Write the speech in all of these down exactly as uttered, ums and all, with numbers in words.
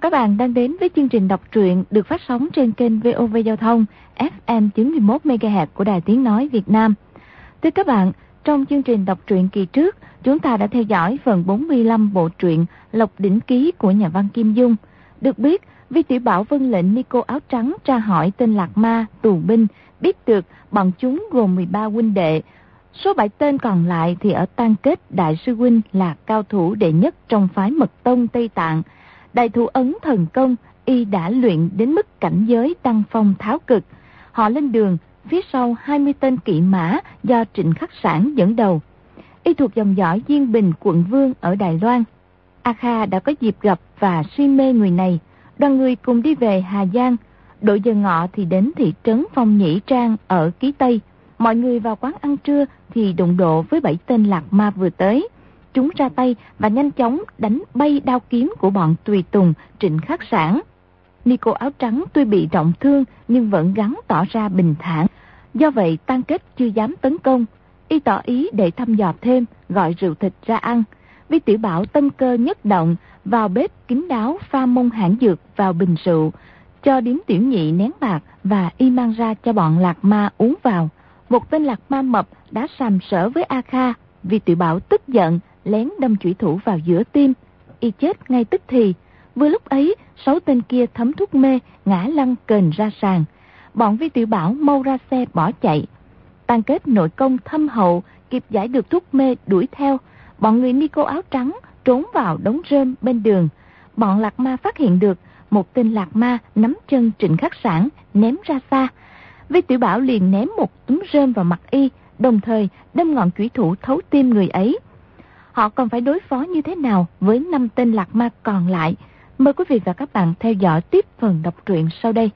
Các bạn đang đến với chương trình đọc truyện được phát sóng trên kênh vê o vê Giao thông ép em chín mươi mốt mê ga héc của Đài Tiếng Nói Việt Nam. Thưa các bạn, trong chương trình đọc truyện kỳ trước, chúng ta đã theo dõi phần bốn mươi lăm bộ truyện Lộc Đỉnh Ký của nhà văn Kim Dung. Được biết, Vi Tiểu Bảo vâng lệnh Nico áo trắng tra hỏi tên Lạc Ma, tù binh, biết được bọn chúng gồm mười ba huynh đệ. Số bảy tên còn lại thì ở Tan Kết đại sư huynh là cao thủ đệ nhất trong phái Mật Tông Tây Tạng. Đại thủ ấn thần công, y đã luyện đến mức cảnh giới đăng phong tháo cực. Họ lên đường, phía sau hai mươi tên kỵ mã do Trịnh Khắc Sản dẫn đầu. Y thuộc dòng dõi Diên Bình quận Vương ở Đài Loan. A Kha đã có dịp gặp và si mê người này. Đoàn người cùng đi về Hà Giang. Độ giờ ngọ thì đến thị trấn Phong Nhĩ Trang ở Ký Tây. Mọi người vào quán ăn trưa thì đụng độ với bảy tên Lạc Ma vừa tới. Chúng ra tay và nhanh chóng đánh bay đao kiếm của bọn tùy tùng Trịnh Khắc Sản. Nico áo trắng tuy bị trọng thương nhưng vẫn gắng tỏ ra bình thản. Do vậy Tan Kết chưa dám tấn công. Y tỏ ý để thăm dò thêm, gọi rượu thịt ra ăn. Vi Tiểu Bảo tâm cơ nhất động, vào bếp kín đáo pha mông hãng dược vào bình rượu, cho điếm tiểu nhị nén bạc và y mang ra cho bọn Lạc Ma uống vào. Một tên Lạc Ma mập đã sàm sỡ với A Kha. Vi Tiểu Bảo tức giận, lén đâm chủy thủ vào giữa tim, y chết ngay tức thì. Vừa lúc ấy, sáu tên kia thấm thuốc mê, ngã lăn kềnh ra sàn. Bọn Vi Tiểu Bảo mau ra xe bỏ chạy. Tan Kết nội công thâm hậu, kịp giải được thuốc mê đuổi theo. Bọn người Nico áo trắng trốn vào đống rơm bên đường. Bọn Lạc Ma phát hiện được một tên Lạc Ma nắm chân Trịnh Khắc Sản ném ra xa. Vi Tiểu Bảo liền ném một túm rơm vào mặt y, đồng thời đâm ngọn chủy thủ thấu tim người ấy. Họ còn phải đối phó như thế nào với năm tên Lạc Ma còn lại? Mời quý vị và các bạn theo dõi tiếp phần đọc truyện sau đây.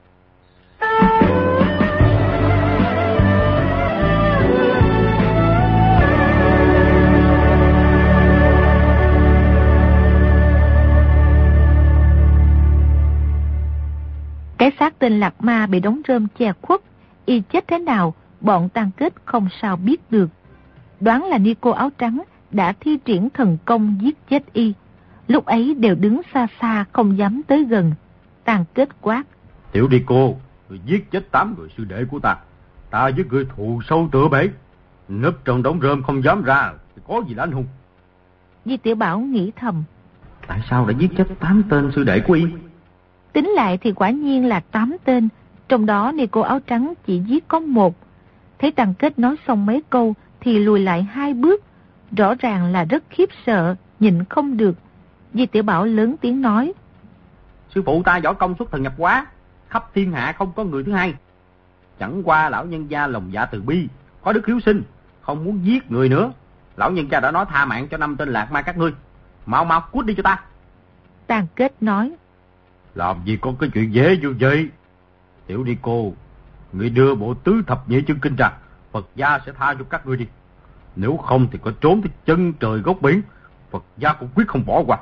Cái xác tên Lạc Ma bị đống rơm che khuất, y chết thế nào bọn Tan Kết không sao biết được. Đoán là Nico áo trắng đã thi triển thần công giết chết y. Lúc ấy đều đứng xa xa không dám tới gần. Tan Kết quát: Tiểu Nico, người giết chết tám người sư đệ của ta. Ta với người thù sâu tựa bể, nấp trong đống rơm không dám ra thì có gì là anh hùng. Vi Tiểu Bảo nghĩ thầm: Tại sao đã giết chết tám tên sư đệ của y? Tính lại thì quả nhiên là tám tên. Trong đó Nico áo trắng chỉ giết có một. Thấy Tan Kết nói xong mấy câu thì lùi lại hai bước. Rõ ràng là rất khiếp sợ, nhịn không được. Vi Tiểu Bảo lớn tiếng nói: Sư phụ ta võ công xuất thần nhập hóa, khắp thiên hạ không có người thứ hai. Chẳng qua lão nhân gia lòng dạ từ bi, có đức hiếu sinh, không muốn giết người nữa. Lão nhân gia đã nói tha mạng cho năm tên Lạc Ma các ngươi. Mau mau cút đi cho ta. Tan Kết nói: Làm gì có cái chuyện dễ như vậy. Tiểu Nico, người đưa bộ tứ thập nhị chân kinh ra, Phật gia sẽ tha cho các ngươi đi. Nếu không thì có trốn tới chân trời góc biển, Phật gia cũng quyết không bỏ qua.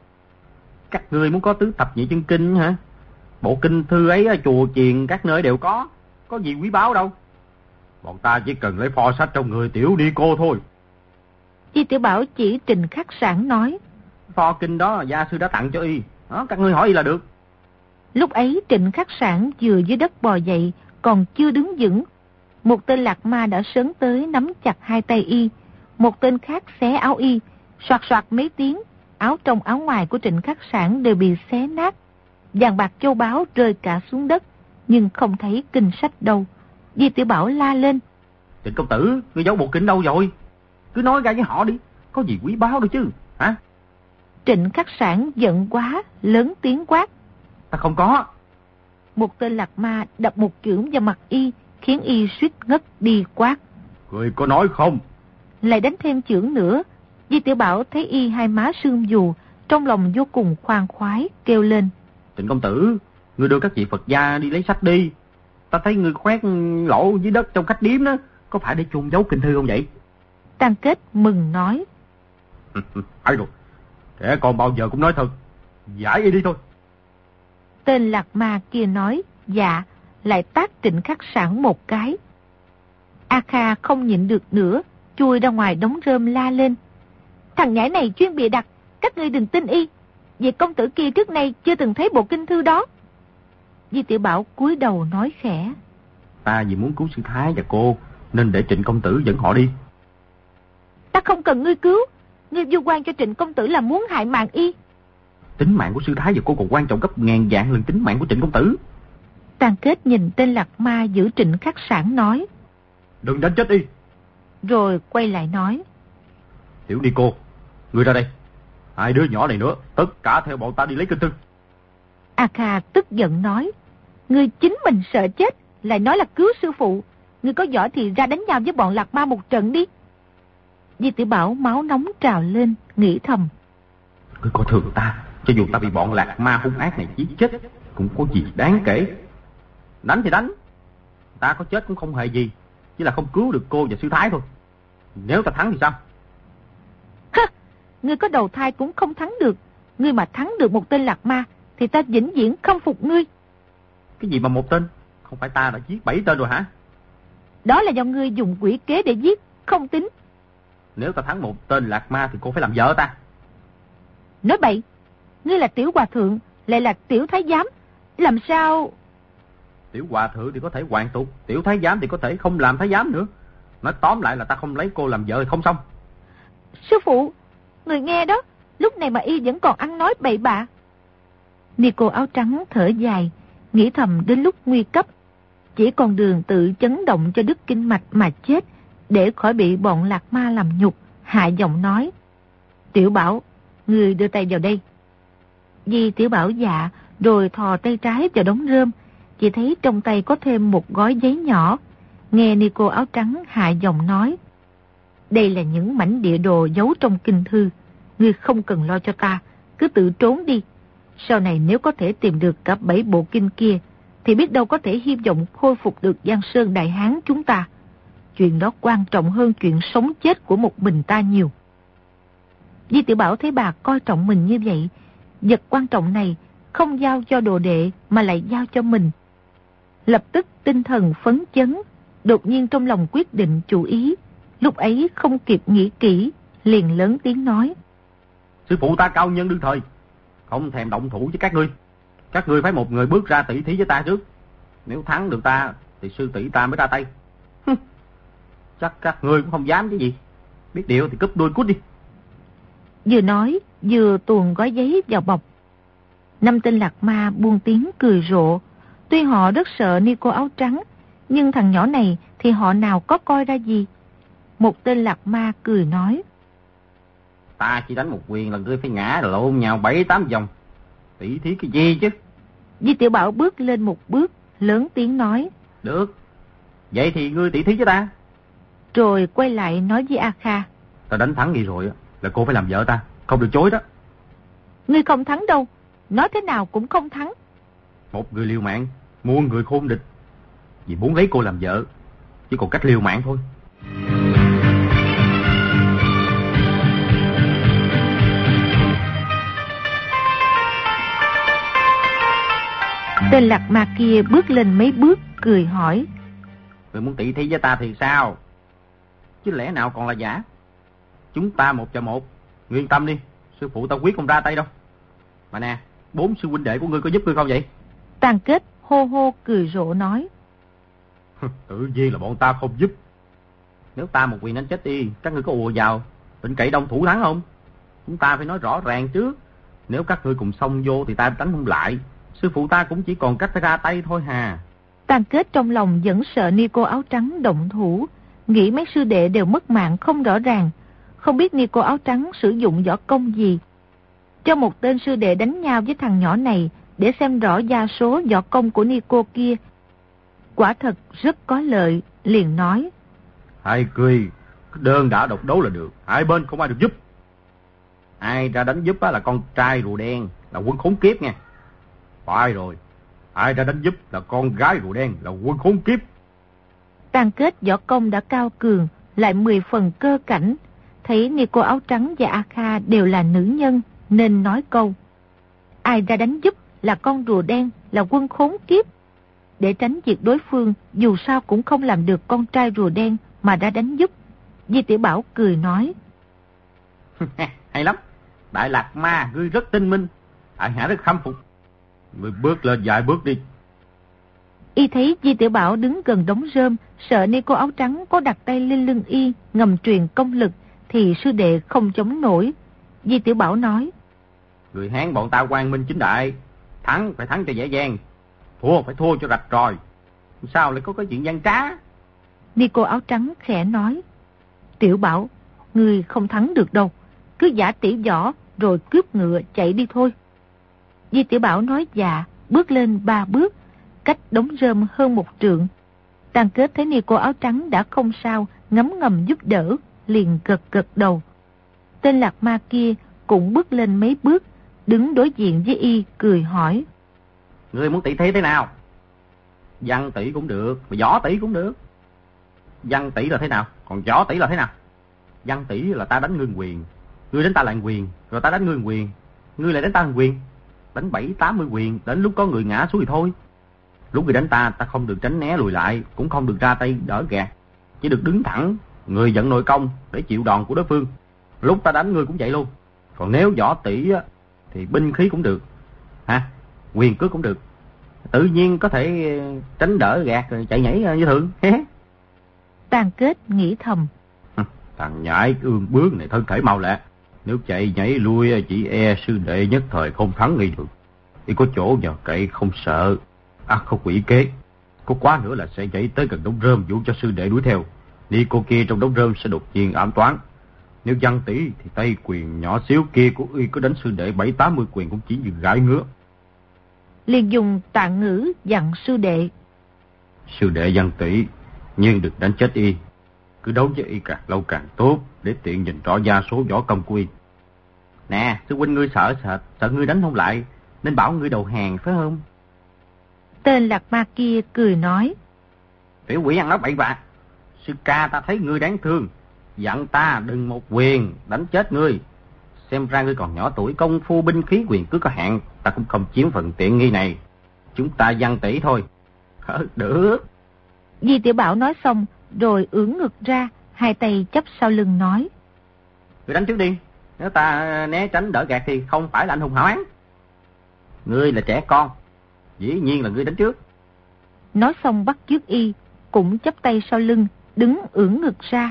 Các ngươi muốn có tứ thập nhị chân kinh hả? Bộ kinh thư ấy ở chùa chiền các nơi đều có, có gì quý báu đâu. Bọn ta chỉ cần lấy pho sách trong người Tiểu Nico thôi. Vi Tiểu Bảo chỉ Trịnh Khắc Sản nói: Pho kinh đó gia sư đã tặng cho y, đó, các ngươi hỏi y là được. Lúc ấy Trịnh Khắc Sản vừa dưới đất bò dậy, còn chưa đứng vững. Một tên Lạc Ma đã sớm tới nắm chặt hai tay y. Một tên khác xé áo y, soạt soạt mấy tiếng, áo trong áo ngoài của Trịnh Khắc Sản đều bị xé nát. Vàng bạc châu báu rơi cả xuống đất, nhưng không thấy kinh sách đâu. Vi Tiểu Bảo la lên: Trịnh công tử, ngươi giấu bộ kinh đâu rồi? Cứ nói ra với họ đi, có gì quý báu đâu chứ, hả? Trịnh Khắc Sản giận quá, lớn tiếng quát: Ta không có. Một tên Lạc Ma đập một chưởng vào mặt y, khiến y suýt ngất đi, quát: Người có nói không? Lại đánh thêm chưởng nữa. Vi Tiểu Bảo thấy y hai má sưng dù, trong lòng vô cùng khoan khoái, kêu lên: Trịnh công tử, ngươi đưa các vị Phật gia đi lấy sách đi. Ta thấy ngươi khoét lỗ dưới đất trong khách điếm đó, có phải để chôn giấu kinh thư không vậy? Tan Kết mừng nói: Hay rồi, kẻ còn bao giờ cũng nói thật, giải y đi thôi. Tên Lạc Ma kia nói dạ, lại tát Trịnh Khắc Sản một cái. A Kha không nhịn được nữa, chui ra ngoài đống rơm la lên: Thằng nhãi này chuyên bịa đặt, các ngươi đừng tin y. Vì công tử kia trước nay chưa từng thấy bộ kinh thư đó. Di Tiểu Bảo cúi đầu nói khẽ. Ta vì muốn cứu sư thái và cô, nên để Trịnh công tử dẫn họ đi. Ta không cần ngươi cứu. Ngươi vu oan cho Trịnh công tử là muốn hại mạng y. Tính mạng của sư thái và cô còn quan trọng gấp ngàn vạn lần tính mạng của Trịnh công tử. Tàn Kết nhìn tên lạc ma giữ Trịnh Khắc Sản nói. Đừng đánh chết đi. Rồi quay lại nói. Tiểu Ni cô, ngươi ra đây. Hai đứa nhỏ này nữa, tất cả theo bọn ta đi lấy kinh thư. A Kha tức giận nói. Ngươi chính mình sợ chết, lại nói là cứu sư phụ. Ngươi có giỏi thì ra đánh nhau với bọn lạc ma một trận đi. Di Tiểu Bảo máu nóng trào lên, nghĩ thầm. Ngươi coi thường ta, cho dù ta bị bọn lạc ma hung ác này giết chết, cũng có gì đáng kể. Đánh thì đánh, ta có chết cũng không hề gì, chỉ là không cứu được cô và sư thái thôi. Nếu ta thắng thì sao? Hả, ngươi có đầu thai cũng không thắng được. Ngươi mà thắng được một tên lạc ma thì ta vĩnh viễn không phục ngươi. Cái gì mà một tên? Không phải ta đã giết bảy tên rồi hả? Đó là do ngươi dùng quỷ kế để giết, không tính. Nếu ta thắng một tên lạc ma thì cô phải làm vợ ta. Nói bậy, ngươi là tiểu hòa thượng, lại là tiểu thái giám, làm sao... Tiểu hòa thượng thì có thể hoàn tục, tiểu thái giám thì có thể không làm thái giám nữa. Nói tóm lại là ta không lấy cô làm vợ thì không xong. Sư phụ, người nghe đó, lúc này mà y vẫn còn ăn nói bậy bạ. Ni cô áo trắng thở dài, nghĩ thầm đến lúc nguy cấp, chỉ còn đường tự chấn động cho đứt kinh mạch mà chết, để khỏi bị bọn lạc ma làm nhục, hạ giọng nói. Tiểu Bảo, người đưa tay vào đây. Di Tiểu Bảo dạ, rồi thò tay trái vào đống rơm, chỉ thấy trong tay có thêm một gói giấy nhỏ. Nghe ni cô áo trắng hạ giọng nói. Đây là những mảnh địa đồ giấu trong kinh thư. Ngươi không cần lo cho ta, cứ tự trốn đi. Sau này nếu có thể tìm được cả bảy bộ kinh kia, thì biết đâu có thể hy vọng khôi phục được Giang Sơn Đại Hán chúng ta. Chuyện đó quan trọng hơn chuyện sống chết của một mình ta nhiều. Di Tiểu Bảo thấy bà coi trọng mình như vậy, vật quan trọng này không giao cho đồ đệ mà lại giao cho mình. Lập tức tinh thần phấn chấn, đột nhiên trong lòng quyết định chủ ý. Lúc ấy không kịp nghĩ kỹ, liền lớn tiếng nói. Sư phụ ta cao nhân đương thời, không thèm động thủ với các ngươi. Các ngươi phải một người bước ra tỷ thí với ta trước. Nếu thắng được ta thì sư tỷ ta mới ra tay. Hừ, chắc các ngươi cũng không dám chứ gì. Biết điều thì cúp đuôi cút đi. Vừa nói vừa tuồn gói giấy vào bọc. Năm tên lạc ma buông tiếng cười rộ. Tuy họ rất sợ ni cô áo trắng, nhưng thằng nhỏ này thì họ nào có coi ra gì. Một tên lạc ma cười nói. Ta chỉ đánh một quyền là ngươi phải ngã lộn nhào bảy tám vòng. Tỷ thí cái gì chứ? Di Tiểu Bảo bước lên một bước, lớn tiếng nói. Được, vậy thì ngươi tỷ thí với ta. Rồi quay lại nói với A Kha. Ta đánh thắng ngươi rồi là cô phải làm vợ ta, không được chối đó. Ngươi không thắng đâu, nói thế nào cũng không thắng. Một người liều mạng, muôn người khôn địch, vì muốn lấy cô làm vợ, chỉ còn cách liều mạng thôi. Tên lạc ma kia bước lên mấy bước, cười hỏi. Người muốn tỷ thí với ta thì sao? Chứ lẽ nào còn là giả? Chúng ta một cho một, ngươi yên tâm đi, sư phụ ta quyết không ra tay đâu. Mà nè, bốn sư huynh đệ của ngươi có giúp ngươi không vậy? Tàn Kết hô hô cười rộ nói. Tự nhiên là bọn ta không giúp. Nếu ta một quyền đánh chết đi, các ngươi có ùa vào, định cậy đông thủ thắng không? Chúng ta phải nói rõ ràng trước. Nếu các ngươi cùng xông vô thì ta đánh không lại. Sư phụ ta cũng chỉ còn cách phải ra tay thôi hà. Tàn Kết trong lòng vẫn sợ ni cô áo trắng động thủ, nghĩ mấy sư đệ đều mất mạng không rõ ràng, không biết ni cô áo trắng sử dụng võ công gì. Cho một tên sư đệ đánh nhau với thằng nhỏ này để xem rõ gia số võ công của ni cô kia, quả thật rất có lợi, liền nói. Hai cười, đơn đã độc đấu là được, hai bên không ai được giúp. Ai ra đánh giúp là con trai rùa đen, là quân khốn kiếp nha. Phải rồi, ai ra đánh giúp là con gái rùa đen, là quân khốn kiếp. Tàn Kết võ công đã cao cường, lại mười phần cơ cảnh, thấy ni cô áo trắng và A Kha đều là nữ nhân, nên nói câu. Ai ra đánh giúp là con rùa đen, là quân khốn kiếp. Để tránh việc đối phương dù sao cũng không làm được con trai rùa đen mà đã đánh giúp. Di Tiểu Bảo cười nói. Hay lắm, Đại Lạc Ma, ngươi rất tinh minh, tại hạ rất khâm phục. Người bước lên vài bước đi. Y thấy Di Tiểu Bảo đứng gần đống rơm, sợ ni cô áo trắng có đặt tay lên lưng y ngầm truyền công lực, thì sư đệ không chống nổi. Di Tiểu Bảo nói: Người Hán bọn ta quang minh chính đại, thắng phải thắng cho dễ dàng, thua phải thua cho rạch ròi. Sao lại có cái chuyện gian trá? Ni cô áo trắng khẽ nói: Tiểu Bảo, người không thắng được đâu, cứ giả tiểu võ rồi cướp ngựa chạy đi thôi. Di Tiểu Bảo nói dạ, bước lên ba bước, cách đống rơm hơn một trượng. Tàn Kết thấy ni cô áo trắng đã không sao, ngấm ngầm giúp đỡ, liền gật gật đầu. Tên Lạc Ma kia cũng bước lên mấy bước, đứng đối diện với y, cười hỏi: Ngươi muốn tỷ thí thế nào? Văn tỷ cũng được, mà võ tỷ cũng được. Văn tỷ là thế nào, còn võ tỷ là thế nào? Văn tỷ là ta đánh ngươi quyền, ngươi đánh ta lại quyền, rồi ta đánh ngươi quyền, ngươi lại đánh ta quyền, đánh bảy tám mươi quyền, đến lúc có người ngã xuống thì thôi. Lúc người đánh ta, ta không được tránh né lùi lại, cũng không được ra tay đỡ gạt, chỉ được đứng thẳng, người dẫn nội công để chịu đòn của đối phương. Lúc ta đánh ngươi cũng vậy luôn. Còn nếu võ tỷ á, thì binh khí cũng được, ha, quyền cước cũng được, tự nhiên có thể tránh đỡ gạt rồi chạy nhảy như thường. Tàn Kết nghĩ thầm: Thằng nhãi ương bướng này thân thể mau lẹ, nếu chạy nhảy lui chỉ e sư đệ nhất thời không thắng ngay được. Chỉ có chỗ nhờ cậy không sợ, à không quỷ kế, có quá nữa là sẽ nhảy tới gần đống rơm dụ cho sư đệ đuổi theo. Đi cô kia trong đống rơm sẽ đột nhiên ám toán. Nếu Văn tỷ thì tay quyền nhỏ xíu kia của y có đánh sư đệ bảy tám mươi quyền cũng chỉ như gãi ngứa. Liền dùng tạng ngữ dặn sư đệ: Sư đệ Văn tỷ, nhưng được đánh chết y, cứ đấu với y càng lâu càng tốt, để tiện nhìn rõ gia số võ công của y. Nè, sư huynh ngươi sợ sợ sợ ngươi đánh không lại, nên bảo ngươi đầu hàng phải không? Tên Lạc Ma kia cười nói: Tiểu quỷ ăn nói bậy bạ, sư ca ta thấy ngươi đáng thương, dặn ta đừng một quyền đánh chết ngươi. Xem ra ngươi còn nhỏ tuổi, công phu binh khí quyền cứ có hạn, ta cũng không chiếm phần tiện nghi này. Chúng ta Văn tỷ thôi. Ờ, được. Di Tiểu Bảo nói xong rồi ưỡn ngực ra, hai tay chắp sau lưng nói: Ngươi đánh trước đi, nếu ta né tránh đỡ gạt thì không phải là anh hùng hảo hán. Ngươi là trẻ con, dĩ nhiên là ngươi đánh trước. Nói xong bắt chước y, cũng chắp tay sau lưng, đứng ưỡn ngực ra.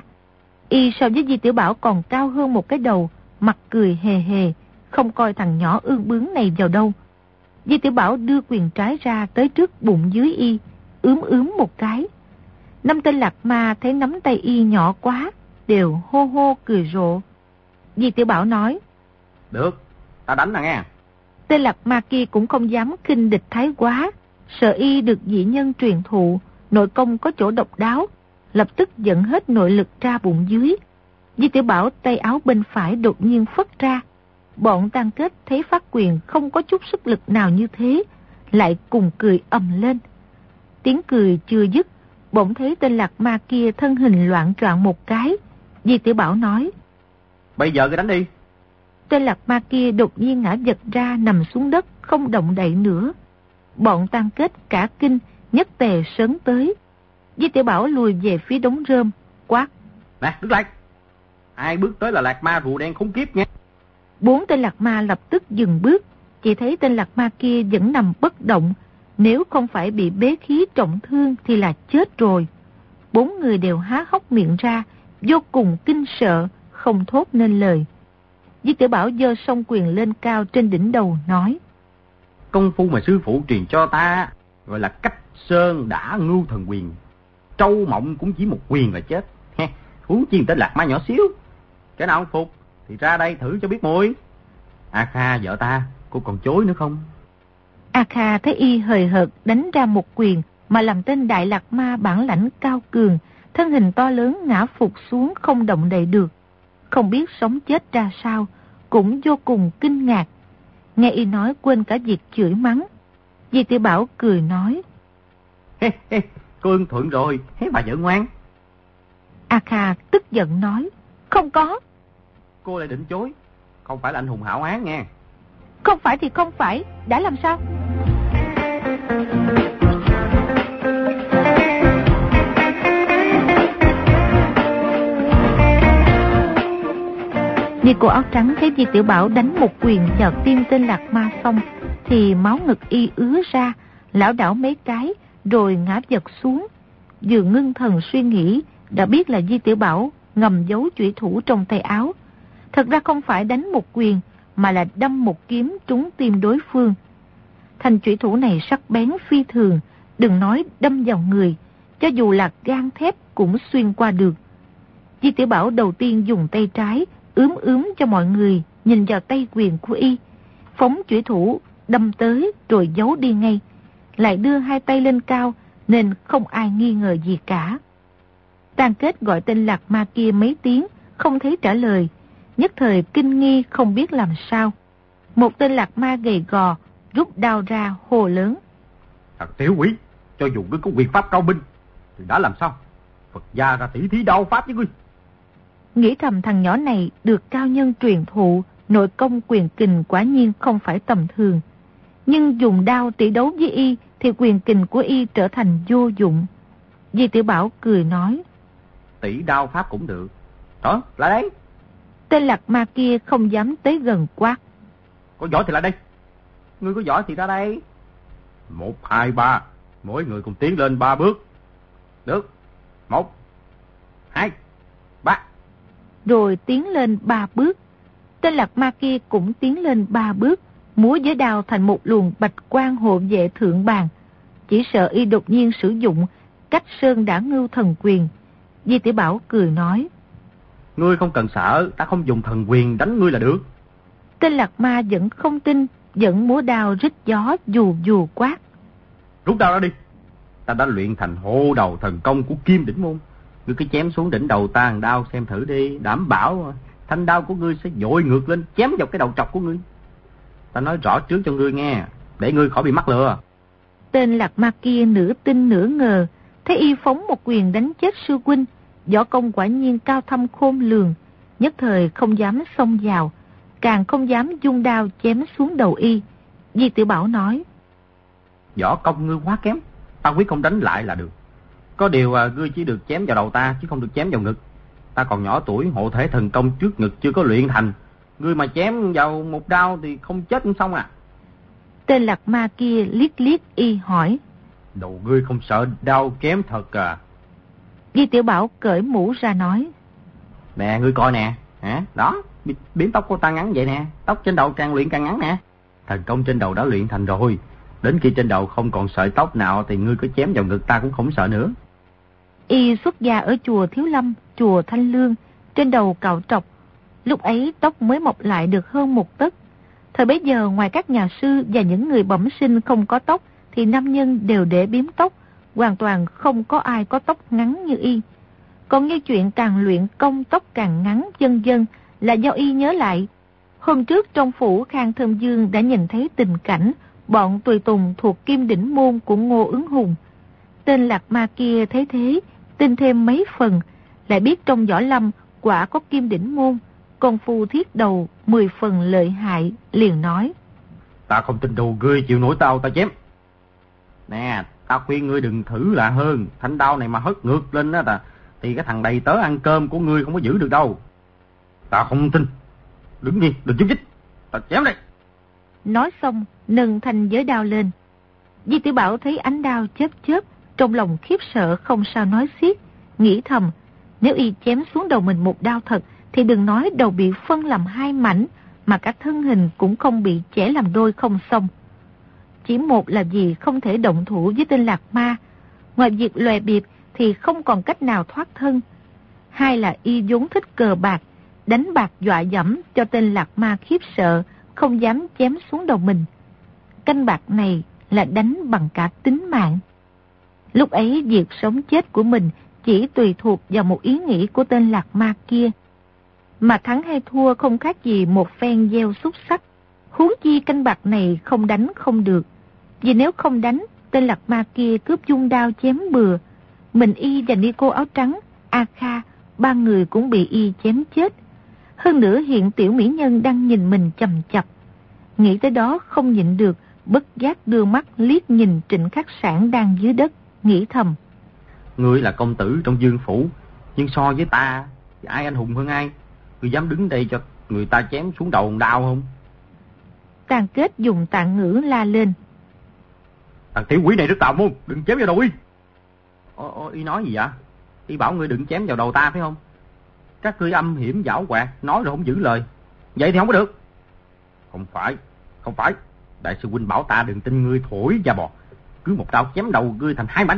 Y so với Di Tiểu Bảo còn cao hơn một cái đầu, mặt cười hề hề, không coi thằng nhỏ ương bướng này vào đâu. Di Tiểu Bảo đưa quyền trái ra tới trước bụng dưới y, ướm ướm một cái. Năm tên Lạc Ma thấy nắm tay y nhỏ quá, đều hô hô cười rộ. Di Tiểu Bảo nói: Được, ta đánh nè nghe. Tên Lạc Ma kia cũng không dám khinh địch thái quá, sợ y được dị nhân truyền thụ, nội công có chỗ độc đáo, lập tức dẫn hết nội lực ra bụng dưới. Di Tiểu Bảo tay áo bên phải đột nhiên phất ra. Bọn Tàn Kết thấy phát quyền không có chút sức lực nào như thế, lại cùng cười ầm lên. Tiếng cười chưa dứt, bỗng thấy tên Lạc Ma kia thân hình loạn choạng một cái. Di Tiểu Bảo nói: Bây giờ cứ đánh đi. Tên Lạc Ma kia đột nhiên ngã giật ra, nằm xuống đất không động đậy nữa. Bọn Tàn Kết cả kinh, nhất tề sớm tới. Di Tiểu Bảo lùi về phía đống rơm, quát: Nè, đứng lại. Ai bước tới là Lạc Ma rùa đen khốn kiếp nha. Bốn tên Lạc Ma lập tức dừng bước, chỉ thấy tên Lạc Ma kia vẫn nằm bất động, nếu không phải bị bế khí trọng thương thì là chết rồi. Bốn người đều há hốc miệng ra, vô cùng kinh sợ, không thốt nên lời. Di Tiểu Bảo giơ song quyền lên cao trên đỉnh đầu nói: Công phu mà sư phụ truyền cho ta gọi là cách sơn đã ngưu thần quyền, trâu mộng cũng chỉ một quyền là chết. Huống chi tên Lạc Ma nhỏ xíu. Cái nào không phục thì ra đây thử cho biết mùi. A Kha vợ ta, cô còn chối nữa không? A Kha thấy y hời hợt đánh ra một quyền mà làm tên Đại Lạc Ma bản lãnh cao cường, thân hình to lớn ngã phục xuống không động đậy được, không biết sống chết ra sao, cũng vô cùng kinh ngạc. Nghe y nói quên cả việc chửi mắng. Di Tiểu Bảo cười nói: Hê hê, cô ưng thuận rồi, hé bà vợ ngoan. A Kha tức giận nói: Không có. Cô lại định chối, không phải là anh hùng hảo hán nha. Không phải thì không phải, đã làm sao? Nico áo trắng thấy Di Tiểu Bảo đánh một quyền vào tim tên Lạc Ma xong thì máu ngực y ứa ra, lảo đảo mấy cái rồi ngã vật xuống. Vừa ngưng thần suy nghĩ đã biết là Di Tiểu Bảo ngầm giấu chủy thủ trong tay áo. Thật ra không phải đánh một quyền mà là đâm một kiếm trúng tim đối phương. Thanh chủy thủ này sắc bén phi thường, đừng nói đâm vào người, cho dù là gan thép cũng xuyên qua được. Di Tiểu Bảo đầu tiên dùng tay trái ướm ướm cho mọi người nhìn vào tay quyền của y, phóng chủy thủ đâm tới rồi giấu đi ngay, lại đưa hai tay lên cao nên không ai nghi ngờ gì cả. Tàn Kết gọi tên Lạc Ma kia mấy tiếng không thấy trả lời, nhất thời kinh nghi không biết làm sao. Một tên Lạc Ma gầy gò rút đao ra hồ lớn: Thằng tiểu quỷ, cho dù ngươi có quyền pháp cao minh thì đã làm sao? Phật gia ra tỉ thí đao pháp với ngươi. Nghĩ thầm thằng nhỏ này được cao nhân truyền thụ, nội công quyền kình quả nhiên không phải tầm thường. Nhưng dùng đao tỷ đấu với y thì quyền kình của y trở thành vô dụng. Di Tiểu Bảo cười nói: Tỷ đao pháp cũng được. Đó, lại đây. Tên Lạc Ma kia không dám tới gần quát: Có giỏi thì lại đây. Ngươi có giỏi thì ra đây. Một, hai, ba. Mỗi người cùng tiến lên ba bước. Được. Một, hai, ba. Rồi tiến lên ba bước. Tên Lạc Ma kia cũng tiến lên ba bước, múa với đao thành một luồng bạch quang hộ vệ thượng bàn. Chỉ sợ y đột nhiên sử dụng Cách Sơn Đả Ngưu thần quyền. Di Tiểu Bảo cười nói: Ngươi không cần sợ, ta không dùng thần quyền đánh ngươi là được. Tên Lạc Ma vẫn không tin, vẫn múa đao rít gió dù dù quát: Rút đao ra đi. Ta đã luyện thành hộ đầu thần công của Kim Đỉnh Môn. Ngươi cứ chém xuống đỉnh đầu ta đao xem thử đi, đảm bảo thanh đao của ngươi sẽ dội ngược lên chém vào cái đầu trọc của ngươi. Ta nói rõ trước cho ngươi nghe, để ngươi khỏi bị mắc lừa. Tên Lạc Ma kia nửa tin nửa ngờ, thấy y phóng một quyền đánh chết sư huynh, võ công quả nhiên cao thâm khôn lường, nhất thời không dám xông vào, càng không dám dung đao chém xuống đầu y. Di Tiểu Bảo nói: Võ công ngươi quá kém, ta quyết không đánh lại là được. Có điều à, ngươi chỉ được chém vào đầu ta chứ không được chém vào ngực. Ta còn nhỏ tuổi, hộ thể thần công trước ngực chưa có luyện thành. Ngươi mà chém vào một đao thì không chết cũng xong à. Tên Lạc Ma kia liếc liếc y hỏi: Đầu ngươi không sợ đau kém thật à? Di Tiểu Bảo cởi mũ ra nói: Nè, ngươi coi nè, hả? Đó, biến tóc của ta ngắn vậy nè, tóc trên đầu càng luyện càng ngắn nè. Thần công trên đầu đã luyện thành rồi, đến khi trên đầu không còn sợi tóc nào thì ngươi có chém vào ngực ta cũng không sợ nữa. Y xuất gia ở chùa Thiếu Lâm, chùa Thanh Lương, trên đầu cạo trọc, lúc ấy tóc mới mọc lại được hơn một tấc. Thời bấy giờ ngoài các nhà sư và những người bẩm sinh không có tóc thì nam nhân đều để bím tóc, hoàn toàn không có ai có tóc ngắn như y. Còn nghe chuyện càng luyện công tóc càng ngắn vân vân là do y nhớ lại hôm trước trong phủ Khang Thơm Dương đã nhìn thấy tình cảnh bọn tùy tùng thuộc Kim Đỉnh Môn của Ngô Ứng Hùng. Tên Lạc Ma kia thấy thế, tin thêm mấy phần, lại biết trong võ lâm quả có Kim Đỉnh Môn, công phu thiết đầu mười phần lợi hại, liền nói: Ta không tin đồ ngươi chịu nổi tao ta chém. Nè, ta khuyên ngươi đừng thử lạ hơn, thanh đao này mà hất ngược lên đó ta, thì cái thằng đầy tớ ăn cơm của ngươi không có giữ được đâu. Ta không tin. Đứng đi, đừng chút chích, ta chém đây. Nói xong, nâng thanh giới đao lên. Di Tiểu Bảo thấy ánh đao chớp chớp, trong lòng khiếp sợ không sao nói xiết, nghĩ thầm, nếu y chém xuống đầu mình một đao thật, thì đừng nói đầu bị phân làm hai mảnh, mà cả thân hình cũng không bị chẻ làm đôi không xong. Chỉ một là vì không thể động thủ với tên Lạc Ma, ngoài việc lòe bịp thì không còn cách nào thoát thân. Hai là y vốn thích cờ bạc, đánh bạc dọa dẫm cho tên Lạc Ma khiếp sợ, không dám chém xuống đầu mình. Canh bạc này là đánh bằng cả tính mạng. Lúc ấy việc sống chết của mình chỉ tùy thuộc vào một ý nghĩ của tên Lạc Ma kia. Mà thắng hay thua không khác gì một phen gieo xúc sắc. Huống chi canh bạc này không đánh không được. Vì nếu không đánh, tên Lạc Ma kia cướp dung đao chém bừa. Mình y và Nico áo trắng, A Kha, ba người cũng bị y chém chết. Hơn nữa hiện tiểu mỹ nhân đang nhìn mình chằm chằm. Nghĩ tới đó không nhịn được, bất giác đưa mắt liếc nhìn Trịnh Khắc Sản đang dưới đất, nghĩ thầm: Ngươi là công tử trong Dương phủ, nhưng so với ta thì ai anh hùng hơn ai? Ngươi dám đứng đây cho người ta chém xuống đầu đau không? Tàn Kết dùng Tạng ngữ la lên. Thằng tiểu quỷ này rất tào môn, đừng chém vào đầu y. Ô, ô, y nói gì vậy? Y bảo ngươi đừng chém vào đầu ta phải không? Các ngươi âm hiểm giảo hoạt, nói rồi không giữ lời. Vậy thì không có được. Không phải, không phải. Đại sư huynh bảo ta đừng tin ngươi thổi da bò. Cứ một đao chém đầu ngươi thành hai mảnh.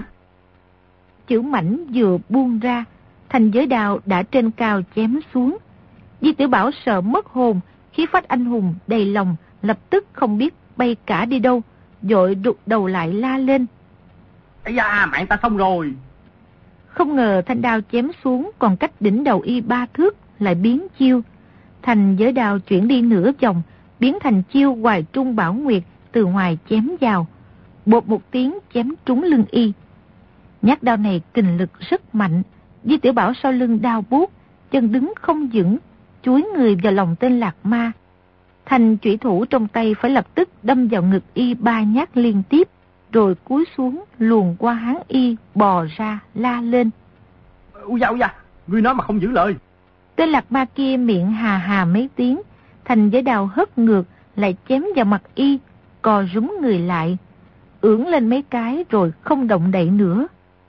Chữ mảnh vừa buông ra, thanh giới đao đã trên cao chém xuống. Di Tiểu Bảo sợ mất hồn, khí phách anh hùng đầy lòng, lập tức không biết bay cả đi đâu, vội rụt đầu lại la lên. Ây da, mạng ta xong rồi. Không ngờ thanh đao chém xuống còn cách đỉnh đầu y ba thước lại biến chiêu. Thành giới đao chuyển đi nửa vòng, biến thành chiêu Hoài Trung Bảo Nguyệt từ ngoài chém vào. Bột một tiếng chém trúng lưng y. Nhát đao này kình lực rất mạnh. Di Tiểu Bảo sau lưng đao buốt, chân đứng không vững, chúi người vào lòng tên Lạc Ma. Thành chủy thủ trong tay phải lập tức đâm vào ngực y ba nhát liên tiếp, rồi cúi xuống luồn qua háng y, bò ra la lên. Ui da, ui da, ngươi nói mà không giữ lời. Tên Lạc Ma kia miệng hà hà mấy tiếng, thành giới đao hất ngược lại chém vào mặt y, cò rúm người lại, ưỡn lên mấy cái rồi không động đậy nữa.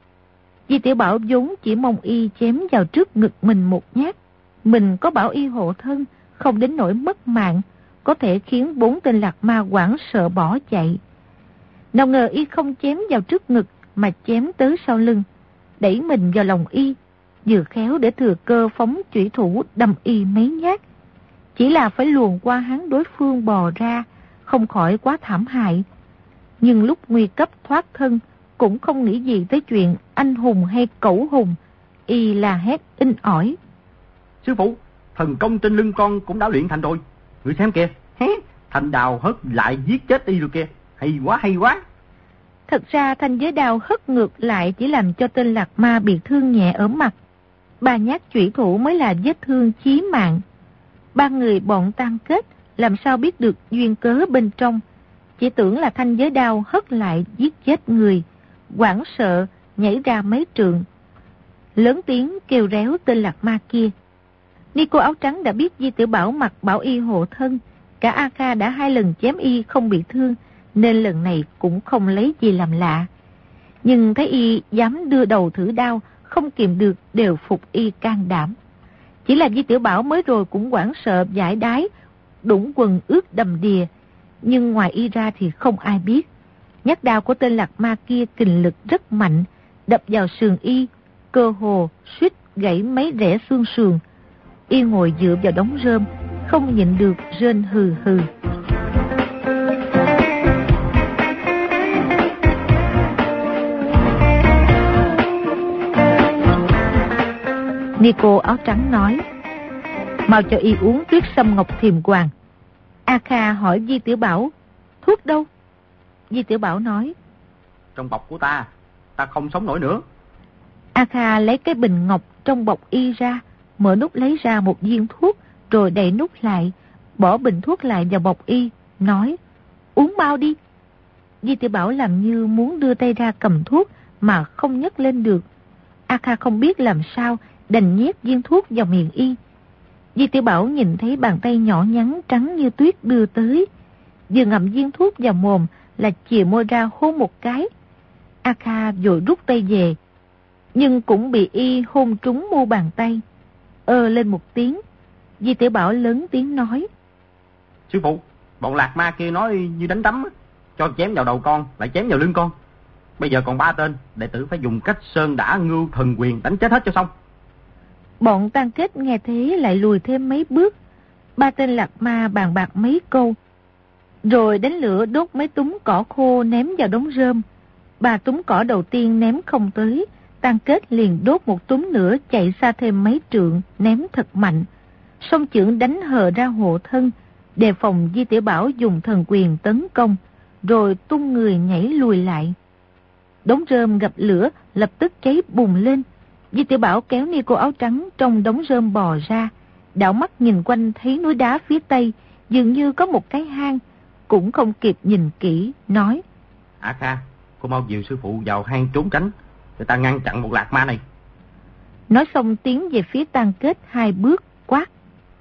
Di Tiểu Bảo vốn chỉ mong y chém vào trước ngực mình một nhát, mình có bảo y hộ thân, không đến nỗi mất mạng, có thể khiến bốn tên Lạc Ma hoảng sợ bỏ chạy. Nào ngờ y không chém vào trước ngực mà chém tới sau lưng, đẩy mình vào lòng y, vừa khéo để thừa cơ phóng chủy thủ đâm y mấy nhát. Chỉ là phải luồn qua hắn đối phương bò ra, không khỏi quá thảm hại. Nhưng lúc nguy cấp thoát thân, cũng không nghĩ gì tới chuyện anh hùng hay cẩu hùng, y là hét in ỏi. Sư phụ, thần công trên lưng con cũng đã luyện thành rồi. Ngươi xem kìa, hé, thanh đào hất lại giết chết y rồi kìa. Hay quá, hay quá. Thật ra thanh giới đao hất ngược lại chỉ làm cho tên Lạc Ma bị thương nhẹ ở mặt. Ba nhát chủy thủ mới là vết thương chí mạng. Ba người bọn Tam Kết làm sao biết được duyên cớ bên trong, chỉ tưởng là thanh giới đao hất lại giết chết người, hoảng sợ nhảy ra mấy trượng, lớn tiếng kêu réo tên Lạc Ma kia. Ni cô áo trắng đã biết Di Tiểu Bảo mặc bảo y hộ thân, cả A Kha đã hai lần chém y không bị thương, nên lần này cũng không lấy gì làm lạ. Nhưng thấy y dám đưa đầu thử đao, không kìm được đều phục y can đảm. Chỉ là Di Tiểu Bảo mới rồi cũng hoảng sợ giải đái, đũng quần ướt đầm đìa, nhưng ngoài y ra thì không ai biết. Nhát đao của tên Lạc Ma kia kình lực rất mạnh, đập vào sườn y, cơ hồ suýt gãy mấy rẽ xương sườn. Y ngồi dựa vào đống rơm, không nhịn được rên hừ hừ. Nico áo trắng nói, mau cho y uống tuyết sâm ngọc thiềm hoàng. A Kha hỏi Di Tiểu Bảo, thuốc đâu? Di Tiểu Bảo nói, trong bọc của ta, ta không sống nổi nữa. A Kha lấy cái bình ngọc trong bọc y ra, mở nút lấy ra một viên thuốc, rồi đậy nút lại, bỏ bình thuốc lại vào bọc y, nói, uống mau đi. Di Tiểu Bảo làm như muốn đưa tay ra cầm thuốc, mà không nhấc lên được. A Kha không biết làm sao, đành nhét viên thuốc vào miệng y. Di Tiểu Bảo nhìn thấy bàn tay nhỏ nhắn trắng như tuyết đưa tới, vừa ngậm viên thuốc vào mồm là chìa môi ra hôn một cái. A Kha vội rút tay về, nhưng cũng bị y hôn trúng mu bàn tay. Ơ lên một tiếng, Di Tiểu Bảo lớn tiếng nói, sư phụ, bọn Lạc Ma kia nói như đánh đấm, cho chém vào đầu con, lại chém vào lưng con. Bây giờ còn ba tên, đệ tử phải dùng cách sơn đả ngưu thần quyền đánh chết hết cho xong. Bọn Tam Kết nghe thế lại lùi thêm mấy bước. Ba tên Lạc Ma bàn bạc mấy câu, rồi đánh lửa đốt mấy túm cỏ khô ném vào đống rơm. Ba túm cỏ đầu tiên ném không tới, Tam Kết liền đốt một túm nữa chạy xa thêm mấy trượng, ném thật mạnh. Song chưởng đánh hờ ra hộ thân, đề phòng Di Tiểu Bảo dùng thần quyền tấn công, rồi tung người nhảy lùi lại. Đống rơm gặp lửa lập tức cháy bùng lên. Di Tiểu Bảo kéo Nico áo trắng trong đống rơm bò ra, đảo mắt nhìn quanh thấy núi đá phía tây, dường như có một cái hang, cũng không kịp nhìn kỹ, nói, A Kha, cô mau dìu sư phụ vào hang trốn tránh, để ta ngăn chặn một Lạc Ma này. Nói xong tiến về phía Tam Kết hai bước, quát,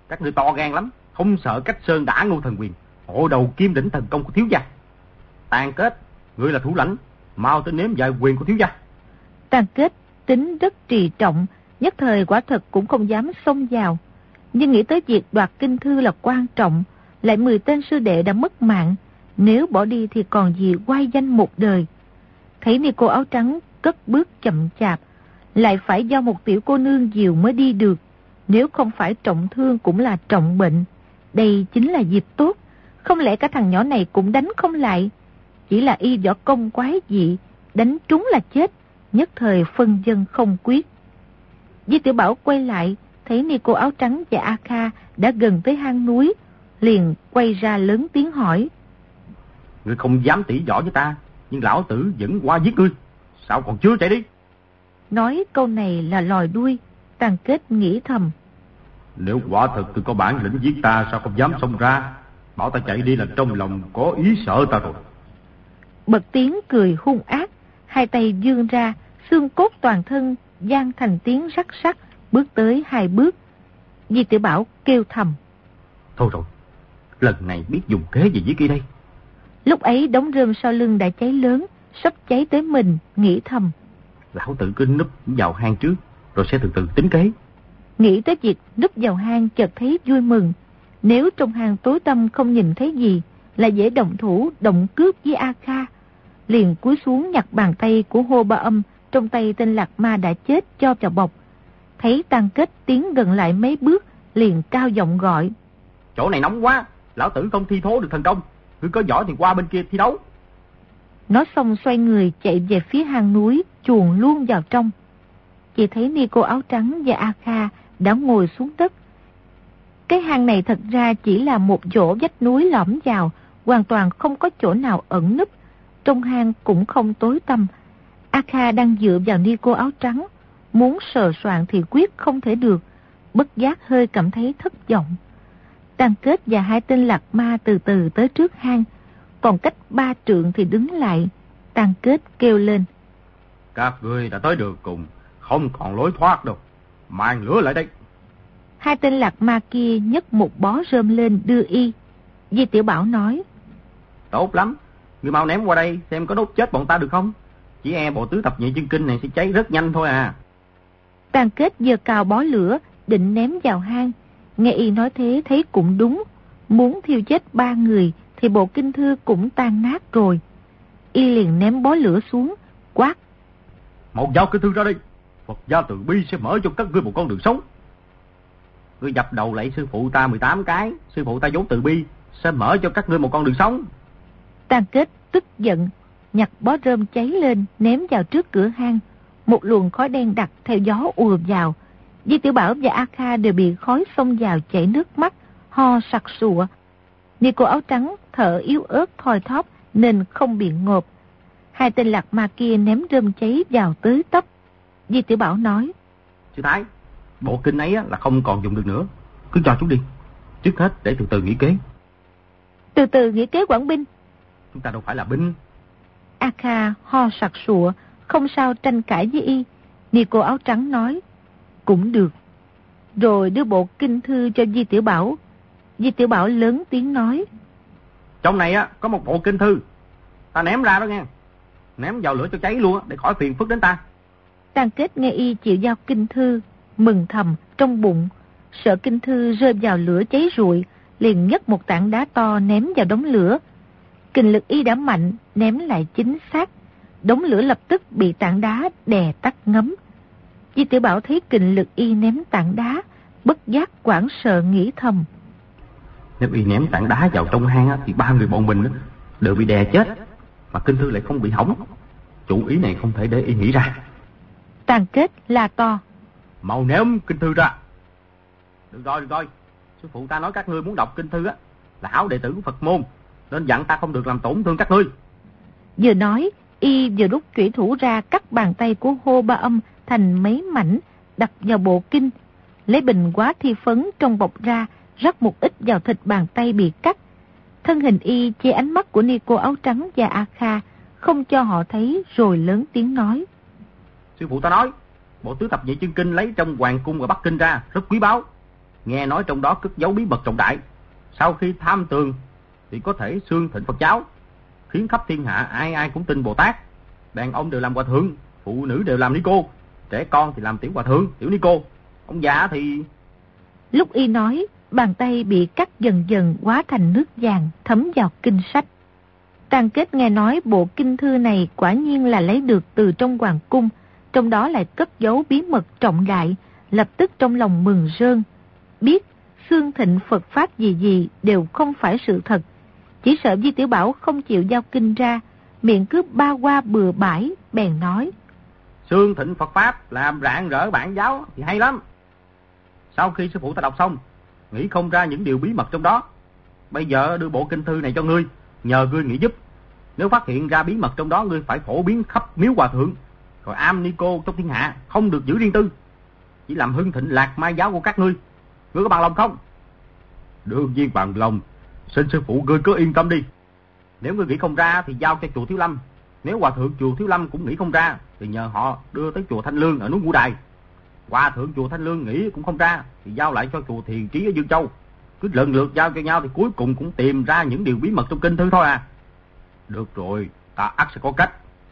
Các ngươi to gan lắm, không sợ Cách Sơn đả Ngưu Thần Quyền, hộ đầu kim đỉnh thần công của thiếu gia. Tàn Kết, ngươi là thủ lãnh, mau tới nếm vài quyền của thiếu gia. Tàn Kết tính rất trì trọng, nhất thời quả thật cũng không dám xông vào. Nhưng nghĩ tới việc đoạt kinh thư là quan trọng, lại mười tên sư đệ đã mất mạng, nếu bỏ đi thì còn gì oai danh một đời. Thấy ni cô áo trắng cất bước chậm chạp, lại phải do một tiểu cô nương dìu mới đi được, nếu không phải trọng thương cũng là trọng bệnh. Đây chính là dịp tốt, không lẽ cả thằng nhỏ này cũng đánh không lại? Chỉ là y võ công quái dị, đánh trúng là chết, nhất thời phân dân không quyết. Di Tiểu Bảo quay lại, thấy ni cô áo trắng và A Kha đã gần tới hang núi, liền quay ra lớn tiếng hỏi: Ngươi không dám tỉ võ với ta, nhưng lão tử vẫn qua giết ngươi, sao còn chưa chạy đi? Nói câu này là lòi đuôi. Tàn Kết nghĩ thầm: Nếu quả thật ngươi có bản lĩnh giết ta, sao không dám xông ra? Bảo ta chạy đi là trong lòng có ý sợ ta rồi. Bật tiếng cười hung ác, hai tay vươn ra, xương cốt toàn thân vang thành tiếng rắc rắc, bước tới hai bước. Di Tiểu Bảo kêu thầm: Thôi rồi, lần này biết dùng kế gì giết y đây? Lúc ấy đống rơm sau lưng đã cháy lớn, sắp cháy tới mình, nghĩ thầm: Lão tử cứ núp vào hang trước, rồi sẽ từ từ tính kế. Nghĩ tới việc núp vào hang chợt thấy vui mừng. Nếu trong hang tối tăm không nhìn thấy gì, là dễ động thủ, động cướp với A Kha. Liền cúi xuống nhặt bàn tay của Hô Ba Âm trong tay tên Lạc Ma đã chết cho vào bọc. Thấy Tàn Kết tiến gần lại mấy bước, liền cao giọng gọi: Chỗ này nóng quá, lão tử không thi thố được thần công, cứ có giỏi thì qua bên kia thi đấu. Nói xong xoay người chạy về phía hang núi, chuồn luôn vào trong. Chỉ thấy ni cô áo trắng và A Kha đã ngồi xuống đất. Cái hang này thật ra chỉ là một chỗ vách núi lõm vào, hoàn toàn không có chỗ nào ẩn núp. Trong hang cũng không tối tăm. A Kha đang dựa vào ni cô áo trắng, muốn sờ soạn thì quyết không thể được, bất giác hơi cảm thấy thất vọng. Tàn Kết và hai tên Lạc Ma từ từ tới trước hang, còn cách ba trượng thì đứng lại. Tàn Kết kêu lên: Các ngươi đã tới đường cùng, không còn lối thoát đâu, mang lửa lại đây. Hai tên Lạc Ma kia nhấc một bó rơm lên đưa y. Di Tiểu Bảo nói: Tốt lắm, ngươi mau ném qua đây xem có đốt chết bọn ta được không? Chỉ e bộ tứ thập nhị chân kinh này sẽ cháy rất nhanh thôi à. Tàn Kết giơ cao bó lửa định ném vào hang. Nghe y nói thế thấy cũng đúng, muốn thiêu chết ba người thì bộ kinh thư cũng tan nát rồi. Y liền ném bó lửa xuống, quát: Một giao kinh thư ra đây, Phật gia từ bi sẽ mở cho các ngươi một con đường sống. Ngươi dập đầu lạy sư phụ ta mười tám cái, sư phụ ta vốn từ bi sẽ mở cho các ngươi một con đường sống. Tàn Kết tức giận, nhặt bó rơm cháy lên ném vào trước cửa hang. Một luồng khói đen đặc theo gió ùa vào. Di Tiểu Bảo và A Kha đều bị khói xông vào chảy nước mắt, ho sặc sụa. Ni cô áo trắng thở yếu ớt thoi thóp nên không bị ngộp. Hai tên Lạc Ma kia ném rơm cháy vào tới tấp. Di Tiểu Bảo nói: Sư Thái, bộ kinh ấy là không còn dùng được nữa, cứ cho chúng đi. Trước hết để từ từ nghĩ kế. Từ từ nghĩ kế quản binh? Chúng ta đâu phải là binh. A Kha ho sặc sụa, không sao tranh cãi với y. Ni cô áo trắng nói: Cũng được. Rồi đưa bộ kinh thư cho Di Tiểu Bảo. Di Tiểu Bảo lớn tiếng nói: Trong này á có một bộ kinh thư, ta ném ra đó nghe. Ném vào lửa cho cháy luôn để khỏi phiền phức đến ta. Tàn Kết nghe y chịu giao kinh thư, mừng thầm trong bụng, sợ kinh thư rơi vào lửa cháy rụi, liền nhấc một tảng đá to ném vào đống lửa. Kình lực y đã mạnh, ném lại chính xác, đống lửa lập tức bị tảng đá đè tắt ngấm. Di Tiểu Bảo thấy kình lực y ném tảng đá, bất giác hoảng sợ nghĩ thầm: Nếu y ném tảng đá vào trong hang á, thì ba người bọn mình á, đều bị đè chết, mà kinh thư lại không bị hỏng. Chủ ý này không thể để y nghĩ ra. Tàn Kết la to: Mau ném kinh thư ra. Được rồi, được rồi. Sư phụ ta nói các ngươi muốn đọc kinh thư á, là hảo đệ tử của Phật môn, nên dặn ta không được làm tổn thương các ngươi. Vừa nói, y vừa rút chủy thủ ra cắt bàn tay của Hô Ba Âm thành mấy mảnh, đặt vào bộ kinh, lấy bình hóa thi phấn trong bọc ra, rắc một ít vào thịt bàn tay bị cắt. Thân hình y che ánh mắt của ni cô áo trắng và A Kha, không cho họ thấy, rồi lớn tiếng nói: Sư phụ ta nói, bộ tứ thập nhị chân kinh lấy trong hoàng cung ở Bắc Kinh ra, rất quý báu. nghe nói trong đó cất giấu bí mật trọng đại. Sau khi tham tường thì có thể xương thịnh Phật giáo, khiến khắp thiên hạ ai ai cũng tin Bồ Tát. Đàn ông đều làm hòa thượng, phụ nữ đều làm ni cô, trẻ con thì làm tiểu hòa thượng, tiểu ni cô. Ông già thì... Lúc y nói, bàn tay bị cắt dần dần hóa thành nước vàng thấm vào kinh sách. Tàn Kết nghe nói bộ kinh thư này quả nhiên là lấy được từ trong hoàng cung, trong đó lại cất giấu bí mật trọng đại, lập tức trong lòng mừng rơn. Biết xương thịnh Phật Pháp gì gì đều không phải sự thật, chỉ sợ Di Tiểu Bảo không chịu giao kinh ra, miệng cứ ba qua bừa bãi, bèn nói: xương thịnh Phật Pháp làm rạng rỡ bản giáo thì hay lắm. Sau khi sư phụ ta đọc xong, nghĩ không ra những điều bí mật trong đó. Bây giờ đưa bộ kinh thư này cho ngươi, nhờ ngươi nghĩ giúp. Nếu phát hiện ra bí mật trong đó, ngươi phải phổ biến khắp miếu hòa thượng, rồi am ni cô trong thiên hạ, không được giữ riêng tư, chỉ làm hưng thịnh lạc mai giáo của các ngươi. Ngươi có bằng lòng không? Đương nhiên bằng lòng, xin sư phụ ngươi cứ yên tâm đi. Nếu ngươi nghĩ không ra thì giao cho chùa Thiếu Lâm. Nếu hòa thượng chùa Thiếu Lâm cũng nghĩ không ra thì nhờ họ đưa tới chùa Thanh Lương ở núi Ngũ Đài. Hòa thượng chùa Thanh Lương nghĩ cũng không ra thì giao lại cho chùa Thiền Trí ở Dương Châu. Cứ lần lượt giao cho nhau thì cuối cùng cũng tìm ra những điều bí mật trong kinh thư thôi à. Được rồi, ta ắt sẽ có cách.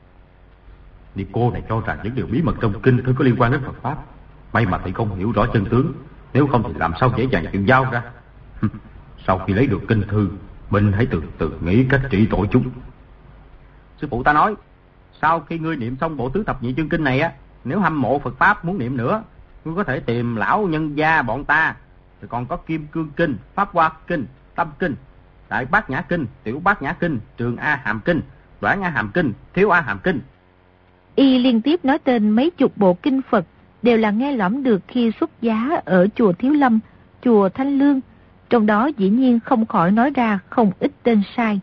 Ni cô này cho rằng những điều bí mật trong kinh thư có liên quan đến Phật Pháp. May mà thầy không hiểu rõ chân tướng, nếu không thì làm sao dễ dàng chịu giao ra. Sau khi lấy được kinh thư, mình hãy từ từ nghĩ cách trị tội chúng. Sư phụ ta nói, sau khi ngươi niệm xong bộ tứ thập nhị chương kinh này á, nếu hâm mộ Phật Pháp muốn niệm nữa, ngươi có thể tìm lão nhân gia bọn ta. Rồi còn có Kim Cương Kinh, Pháp Hoa Kinh, Tâm Kinh, Đại Bát Nhã Kinh, Tiểu Bát Nhã Kinh, Trường A Hàm Kinh, Đoạn A Hàm Kinh, Thiếu A Hàm Kinh. Y liên tiếp nói tên mấy chục bộ kinh Phật, đều là nghe lõm được khi xuất giá ở chùa Thiếu Lâm, chùa Thanh Lương. Trong đó dĩ nhiên không khỏi nói ra không ít tên sai.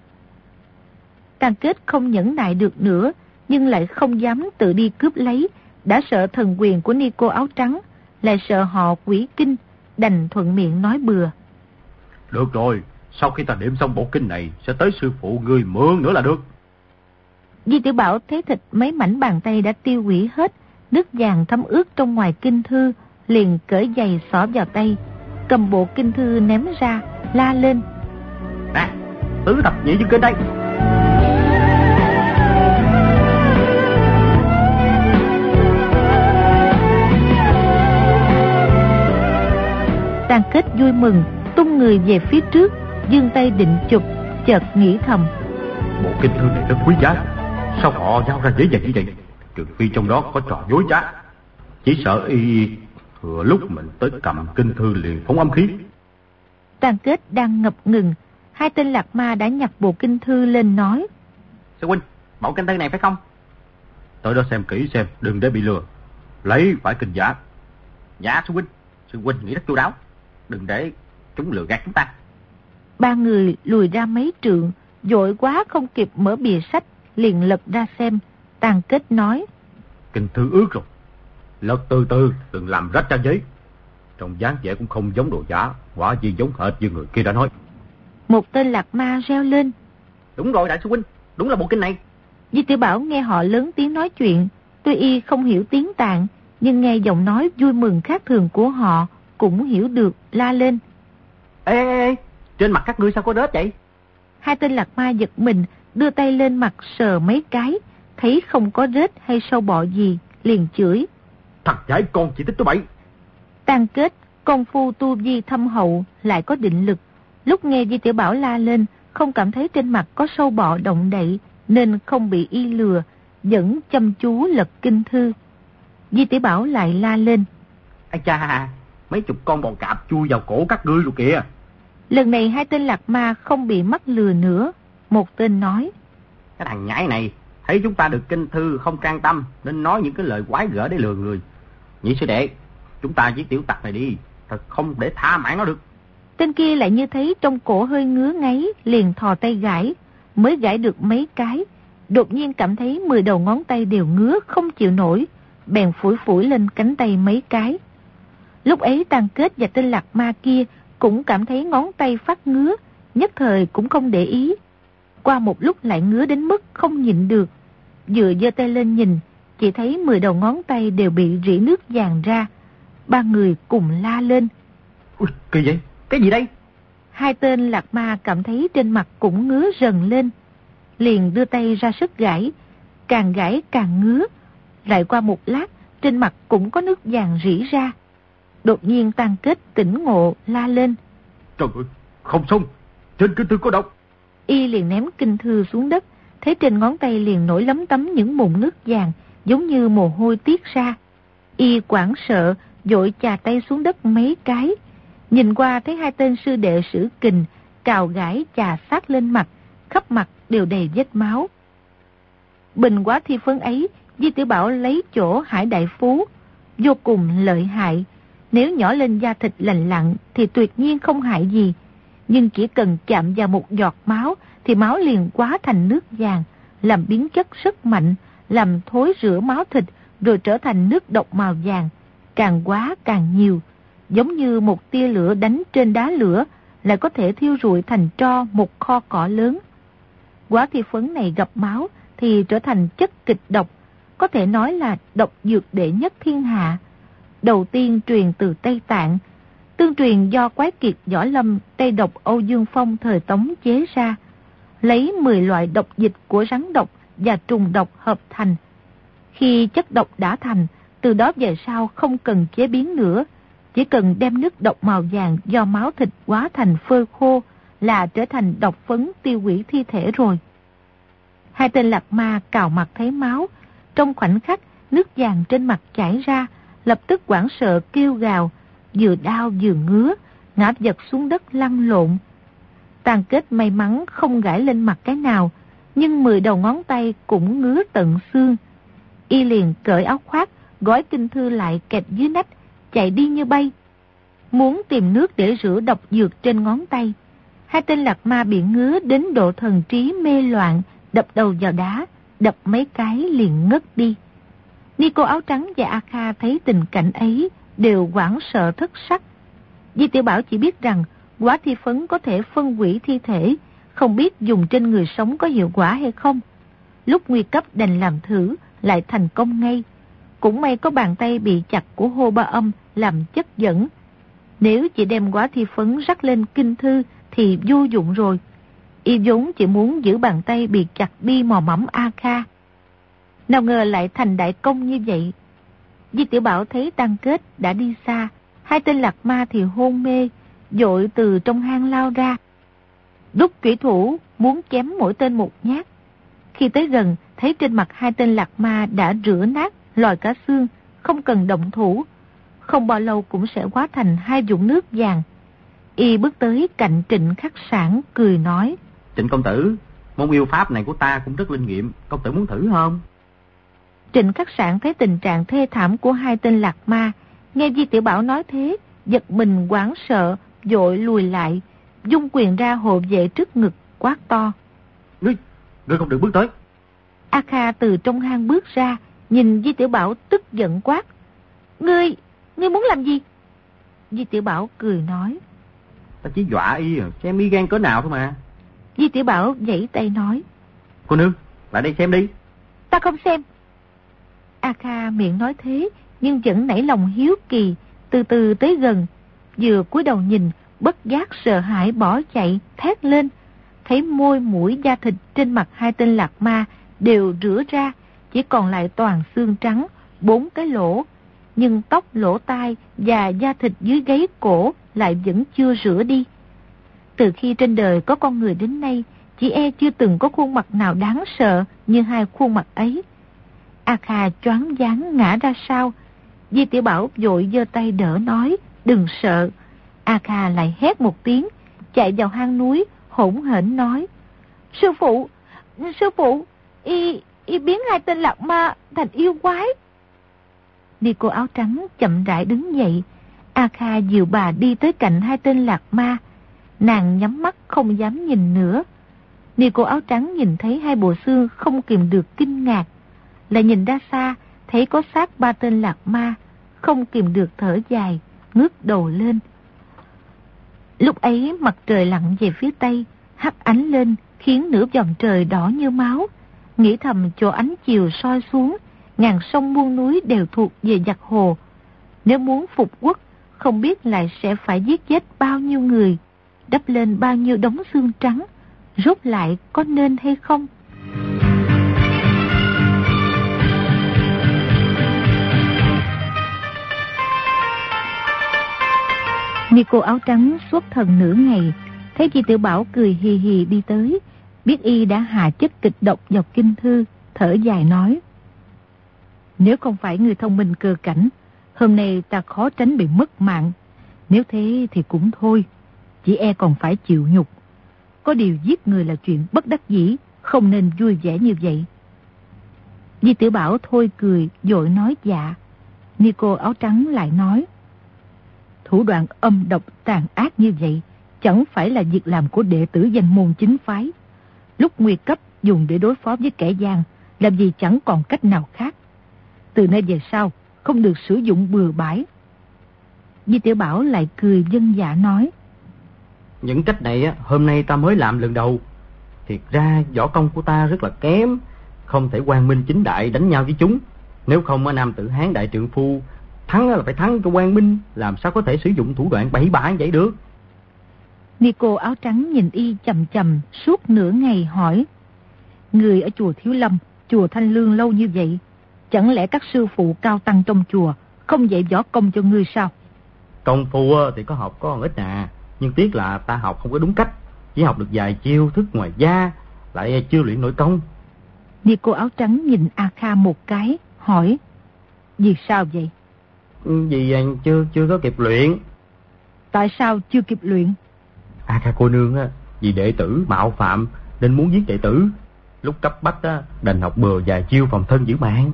Tàn Kết không nhẫn nại được nữa, nhưng lại không dám tự đi cướp lấy, đã sợ thần quyền của ni cô áo trắng, lại sợ họ quỷ kinh, đành thuận miệng nói bừa. Được rồi, sau khi ta niệm xong bộ kinh này, sẽ tới sư phụ ngươi mượn nữa là được. Di Tiểu Bảo thấy thịt mấy mảnh bàn tay đã tiêu hủy hết, nước vàng thấm ướt trong ngoài kinh thư, liền cởi giày xỏ vào tay, cầm bộ kinh thư ném ra, la lên: Nè, tứ thập nhị chương kinh đây. Tàn Kết vui mừng, tung người về phía trước, giương tay định chụp, chợt nghĩ thầm: bộ kinh thư này rất quý giá, sao họ giao ra dễ dàng như vậy? Trừ phi trong đó có trò dối trá. Chỉ sợ y thừa lúc mình tới cầm kinh thư liền phóng âm khí. Tàn Kết đang ngập ngừng, hai tên lạc ma đã nhặt bộ kinh thư lên nói: Sư huynh, bộ kinh thư này phải không? Tới đó xem kỹ xem, đừng để bị lừa. Lấy phải kinh giả. Dạ sư huynh, sư huynh nghĩ rất chu đáo, đừng để chúng lừa gạt chúng ta. Ba người lùi ra mấy trượng, vội quá không kịp mở bìa sách, liền lật ra xem. Tàn Kết nói: Kinh thư ướt rồi, lật từ từ, đừng làm rách trang giấy. Trong dáng vẻ cũng không giống đồ giả, quả gì giống hệt như người kia đã nói. Một tên lạc ma reo lên: Đúng rồi đại sư huynh, đúng là bộ kinh này. Di Tiểu Bảo nghe họ lớn tiếng nói chuyện, tuy y không hiểu tiếng Tạng, nhưng nghe giọng nói vui mừng khác thường của họ cũng hiểu được, la lên: Ê, ê, ê, trên mặt các ngươi sao có rết vậy? Hai tên lạc ma giật mình, đưa tay lên mặt sờ mấy cái, thấy không có rết hay sâu bọ gì, liền chửi: Thằng dại con chỉ thích tôi bậy. Tàn Kết công phu tu vi thâm hậu, lại có định lực, lúc nghe Di Tiểu Bảo la lên, không cảm thấy trên mặt có sâu bọ động đậy, nên không bị y lừa, vẫn chăm chú lật kinh thư. Di Tiểu Bảo lại la lên: Ây cha, mấy chục con bò cạp chui vào cổ các ngươi rồi kìa. Lần này hai tên lạc ma không bị mắc lừa nữa. Một tên nói: Cái thằng nhãi này thấy chúng ta được kinh thư không can tâm, nên nói những cái lời quái gở để lừa người. Nhị sư đệ, chúng ta giết tiểu tặc này đi, thật không để tha mạng nó được. Tên kia lại như thấy trong cổ hơi ngứa ngáy, liền thò tay gãi, mới gãi được mấy cái, đột nhiên cảm thấy mười đầu ngón tay đều ngứa không chịu nổi, bèn phủi phủi lên cánh tay mấy cái. Lúc ấy Tàn Kết và tên lạc ma kia cũng cảm thấy ngón tay phát ngứa, nhất thời cũng không để ý. Qua một lúc lại ngứa đến mức không nhịn được, vừa giơ tay lên nhìn, chỉ thấy mười đầu ngón tay đều bị rỉ nước vàng ra. Ba người cùng la lên: Ui, kỳ vậy? Cái gì đây? Hai tên lạc ma cảm thấy trên mặt cũng ngứa rần lên, liền đưa tay ra sức gãi, càng gãi càng ngứa. Lại qua một lát, trên mặt cũng có nước vàng rỉ ra. Đột nhiên Tam Kết tỉnh ngộ la lên: Trời ơi, không xong, trên kinh thư có độc. Y liền ném kinh thư xuống đất, thấy trên ngón tay liền nổi lấm tấm những mụn nước vàng, giống như mồ hôi tiết ra. Y hoảng sợ, vội chà tay xuống đất mấy cái. Nhìn qua thấy hai tên sư đệ Sử Kình cào gãi chà sát lên mặt, khắp mặt đều đầy vết máu. Bình Quá Thi Phấn ấy, Di Tiểu Bảo lấy chỗ Hải Đại Phú, vô cùng lợi hại. Nếu nhỏ lên da thịt lành lặn thì tuyệt nhiên không hại gì, nhưng chỉ cần chạm vào một giọt máu thì máu liền hóa thành nước vàng, làm biến chất rất mạnh, làm thối rữa máu thịt, rồi trở thành nước độc màu vàng, càng hóa càng nhiều, giống như một tia lửa đánh trên đá lửa, lại có thể thiêu rụi thành tro một kho cỏ lớn. Quá Thi Phấn này gặp máu thì trở thành chất kịch độc, có thể nói là độc dược đệ nhất thiên hạ. Đầu tiên truyền từ Tây Tạng, tương truyền do Quái Kiệt Võ Lâm Tây độc Âu Dương Phong thời Tống chế ra, lấy mười loại độc dịch của rắn độc và trùng độc hợp thành. Khi chất độc đã thành, từ đó về sau không cần chế biến nữa, chỉ cần đem nước độc màu vàng do máu thịt hóa thành phơi khô là trở thành độc phấn tiêu hủy thi thể rồi. Hai tên lạc ma cào mặt thấy máu, trong khoảnh khắc nước vàng trên mặt chảy ra, lập tức hoảng sợ kêu gào, vừa đau vừa ngứa, ngã vật xuống đất lăn lộn. Tam Kết may mắn không gãi lên mặt cái nào, nhưng mười đầu ngón tay cũng ngứa tận xương. Y liền cởi áo khoác, gói kinh thư lại kẹp dưới nách, chạy đi như bay, muốn tìm nước để rửa độc dược trên ngón tay. Hai tên lạc ma bị ngứa đến độ thần trí mê loạn, đập đầu vào đá, đập mấy cái liền ngất đi. Ni Cô Áo Trắng và A Kha thấy tình cảnh ấy đều hoảng sợ thất sắc. Di Tiểu Bảo chỉ biết rằng Quá Thi Phấn có thể phân hủy thi thể, không biết dùng trên người sống có hiệu quả hay không. Lúc nguy cấp đành làm thử, lại thành công ngay. Cũng may có bàn tay bị chặt của Hô Ba Âm làm chất dẫn. Nếu chỉ đem Quá Thi Phấn rắc lên kinh thư thì vô dụng rồi. Y vốn chỉ muốn giữ bàn tay bị chặt đi mò mẫm A Kha, nào ngờ lại thành đại công như vậy. Di Tiểu Bảo thấy Tam Kết đã đi xa, hai tên lạc ma thì hôn mê, vội từ trong hang lao ra, đút chủy thủ muốn chém mỗi tên một nhát. Khi tới gần, thấy trên mặt hai tên lạc ma đã rửa nát, lòi cả xương, không cần động thủ, không bao lâu cũng sẽ hóa thành hai vũng nước vàng. Y bước tới cạnh Trịnh Khắc Sản cười nói: Trịnh công tử, môn yêu pháp này của ta cũng rất linh nghiệm, công tử muốn thử không? Trịnh Khắc Sản thấy tình trạng thê thảm của hai tên lạc ma, nghe Di Tiểu Bảo nói thế, giật mình hoảng sợ, vội lùi lại, dung quyền ra hộ vệ trước ngực, quát to: Ngươi, ngươi không được bước tới. A Kha từ trong hang bước ra, nhìn Di Tiểu Bảo tức giận quát: Ngươi, ngươi muốn làm gì? Di Tiểu Bảo cười nói: Ta chỉ dọa y, xem y gan cỡ nào thôi mà. Di Tiểu Bảo giãy tay nói: Cô nương, lại đây xem đi. Ta không xem. A Kha miệng nói thế, nhưng vẫn nảy lòng hiếu kỳ, từ từ tới gần, vừa cúi đầu nhìn, bất giác sợ hãi bỏ chạy, thét lên. Thấy môi mũi da thịt trên mặt hai tên lạc ma đều rửa ra, chỉ còn lại toàn xương trắng, bốn cái lỗ, nhưng tóc, lỗ tai và da thịt dưới gáy cổ lại vẫn chưa rửa đi. Từ khi trên đời có con người đến nay, chỉ e chưa từng có khuôn mặt nào đáng sợ như hai khuôn mặt ấy. A Kha choáng váng ngã ra sau. Di Tiểu Bảo vội giơ tay đỡ nói: Đừng sợ. A Kha lại hét một tiếng, chạy vào hang núi, hỗn hển nói: Sư phụ, sư phụ, y, y biến hai tên lạc ma thành yêu quái. Ni Cô Áo Trắng chậm rãi đứng dậy. A Kha dìu bà đi tới cạnh hai tên lạc ma. Nàng nhắm mắt không dám nhìn nữa. Ni Cô Áo Trắng nhìn thấy hai bộ xương không kìm được kinh ngạc, lại nhìn ra xa thấy có xác ba tên lạc ma, không kìm được thở dài, ngước đầu lên. Lúc ấy mặt trời lặn về phía tây, hắt ánh lên khiến nửa vòng trời đỏ như máu. Nghĩ thầm chỗ ánh chiều soi xuống, ngàn sông muôn núi đều thuộc về giặc hồ. Nếu muốn phục quốc, không biết lại sẽ phải giết chết bao nhiêu người, đắp lên bao nhiêu đống xương trắng, rốt lại có nên hay không? Nico áo trắng xuất thần nửa ngày, thấy Di Tiểu Bảo cười hì hì đi tới, biết y đã hạ chất kịch độc vào kinh thư, thở dài nói: nếu không phải người thông minh cơ cảnh, hôm nay ta khó tránh bị mất mạng. Nếu thế thì cũng thôi, chỉ e còn phải chịu nhục. Có điều giết người là chuyện bất đắc dĩ, không nên vui vẻ như vậy. Di Tiểu Bảo thôi cười, vội nói dạ. Nico áo trắng lại nói: thủ đoạn âm độc tàn ác như vậy chẳng phải là việc làm của đệ tử danh môn chính phái. Lúc nguy cấp dùng để đối phó với kẻ gian, làm gì chẳng còn cách nào khác. Từ nay về sau không được sử dụng bừa bãi. Di Tiểu Bảo lại cười dân dạ nói: những cách này á, hôm nay ta mới làm lần đầu. Thiệt ra võ công của ta rất là kém, không thể quang minh chính đại đánh nhau với chúng. Nếu không ở Nam Tử Hán đại trượng phu thắng là phải thắng cho quang minh, làm sao có thể sử dụng thủ đoạn bậy bạ vậy được. Nico áo trắng nhìn y chầm chầm suốt nửa ngày hỏi: người ở chùa Thiếu Lâm, chùa Thanh Lương lâu như vậy, chẳng lẽ các sư phụ cao tăng trong chùa không dạy võ công cho ngươi sao? Công phu thì có học có ít à, nhưng tiếc là ta học không có đúng cách, chỉ học được vài chiêu thức ngoài da, lại chưa luyện nội công. Nico áo trắng nhìn A Kha một cái, hỏi: vì sao vậy? Vì chưa chưa có kịp luyện. Tại sao chưa kịp luyện? A Kha cô nương á, vì đệ tử mạo phạm nên muốn giết đệ tử, lúc cấp bách á, đành học bừa vài chiêu phòng thân giữ mạng.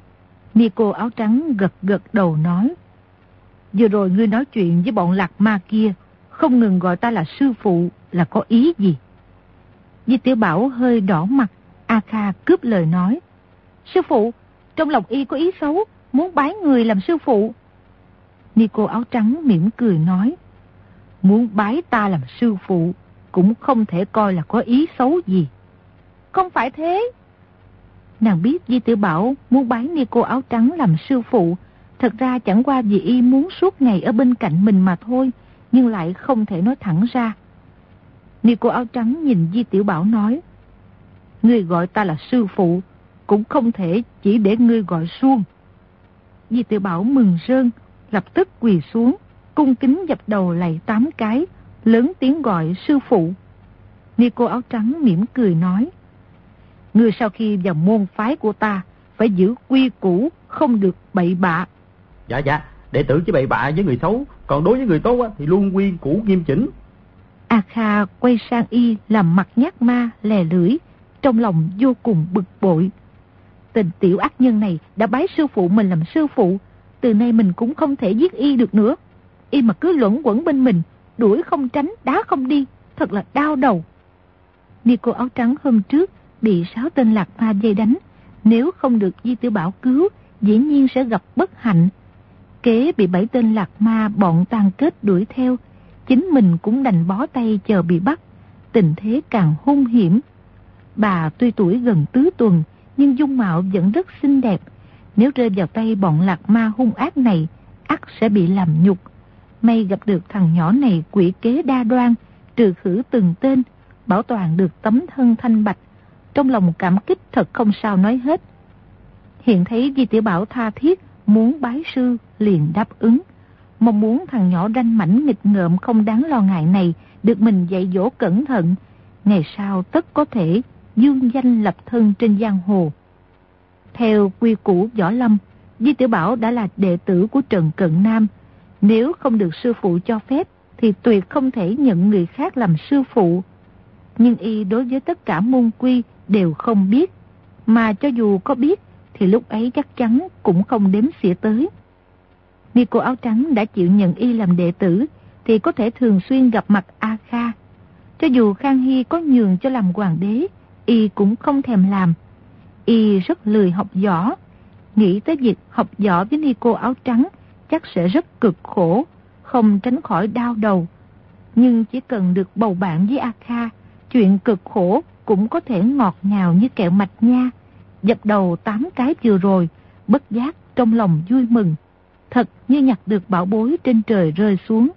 Nico áo trắng gật gật đầu nói: vừa rồi ngươi nói chuyện với bọn lạc ma kia, không ngừng gọi ta là sư phụ, là có ý gì? Di Tiểu Bảo hơi đỏ mặt. A Kha cướp lời nói: sư phụ, trong lòng y có ý xấu, muốn bái người làm sư phụ. Nico áo trắng mỉm cười nói: muốn bái ta làm sư phụ cũng không thể coi là có ý xấu gì. Không phải thế. Nàng biết Di Tiểu Bảo muốn bái Nico áo trắng làm sư phụ, thật ra chẳng qua vì y muốn suốt ngày ở bên cạnh mình mà thôi, nhưng lại không thể nói thẳng ra. Nico áo trắng nhìn Di Tiểu Bảo nói: ngươi gọi ta là sư phụ, cũng không thể chỉ để ngươi gọi suông. Di Tiểu Bảo mừng rơn, lập tức quỳ xuống, cung kính dập đầu lạy tám cái, lớn tiếng gọi sư phụ. Nico áo trắng mỉm cười nói: ngươi sau khi vào môn phái của ta phải giữ quy củ, không được bậy bạ. Dạ dạ, đệ tử chỉ bậy bạ với người xấu, còn đối với người tốt á, thì luôn quy củ nghiêm chỉnh. A Kha quay sang y làm mặt nhát ma lè lưỡi, trong lòng vô cùng bực bội. Tình tiểu ác nhân này đã bái sư phụ mình làm sư phụ, từ nay mình cũng không thể giết y được nữa. Y mà cứ luẩn quẩn bên mình, đuổi không tránh, đá không đi, thật là đau đầu. Nico áo trắng hôm trước bị sáu tên lạc ma dây đánh, nếu không được Di Tiểu Bảo cứu, dĩ nhiên sẽ gặp bất hạnh. Kế bị bảy tên lạc ma bọn tàn kết đuổi theo, chính mình cũng đành bó tay chờ bị bắt, tình thế càng hung hiểm. Bà tuy tuổi gần tứ tuần, nhưng dung mạo vẫn rất xinh đẹp, nếu rơi vào tay bọn lạc ma hung ác này, ắt sẽ bị làm nhục. May gặp được thằng nhỏ này quỷ kế đa đoan, trừ khử từng tên, bảo toàn được tấm thân thanh bạch, trong lòng cảm kích thật không sao nói hết. Hiện thấy Di Tiểu Bảo tha thiết muốn bái sư, liền đáp ứng, mong muốn thằng nhỏ ranh mảnh nghịch ngợm không đáng lo ngại này được mình dạy dỗ cẩn thận, ngày sau tất có thể dương danh lập thân trên giang hồ. Theo quy củ võ lâm, Di Tiểu Bảo đã là đệ tử của Trần Cận Nam, nếu không được sư phụ cho phép thì tuyệt không thể nhận người khác làm sư phụ. Nhưng y đối với tất cả môn quy đều không biết, mà cho dù có biết thì lúc ấy chắc chắn cũng không đếm xỉa tới. Nico áo trắng đã chịu nhận y làm đệ tử thì có thể thường xuyên gặp mặt A Kha. Cho dù Khang Hy có nhường cho làm hoàng đế, y cũng không thèm làm. Y rất lười học võ, nghĩ tới việc học võ với Nico áo trắng chắc sẽ rất cực khổ, không tránh khỏi đau đầu. Nhưng chỉ cần được bầu bạn với A Kha, chuyện cực khổ cũng có thể ngọt ngào như kẹo mạch nha. Dập đầu tám cái vừa rồi, bất giác trong lòng vui mừng. thật như nhặt được bảo bối trên trời rơi xuống.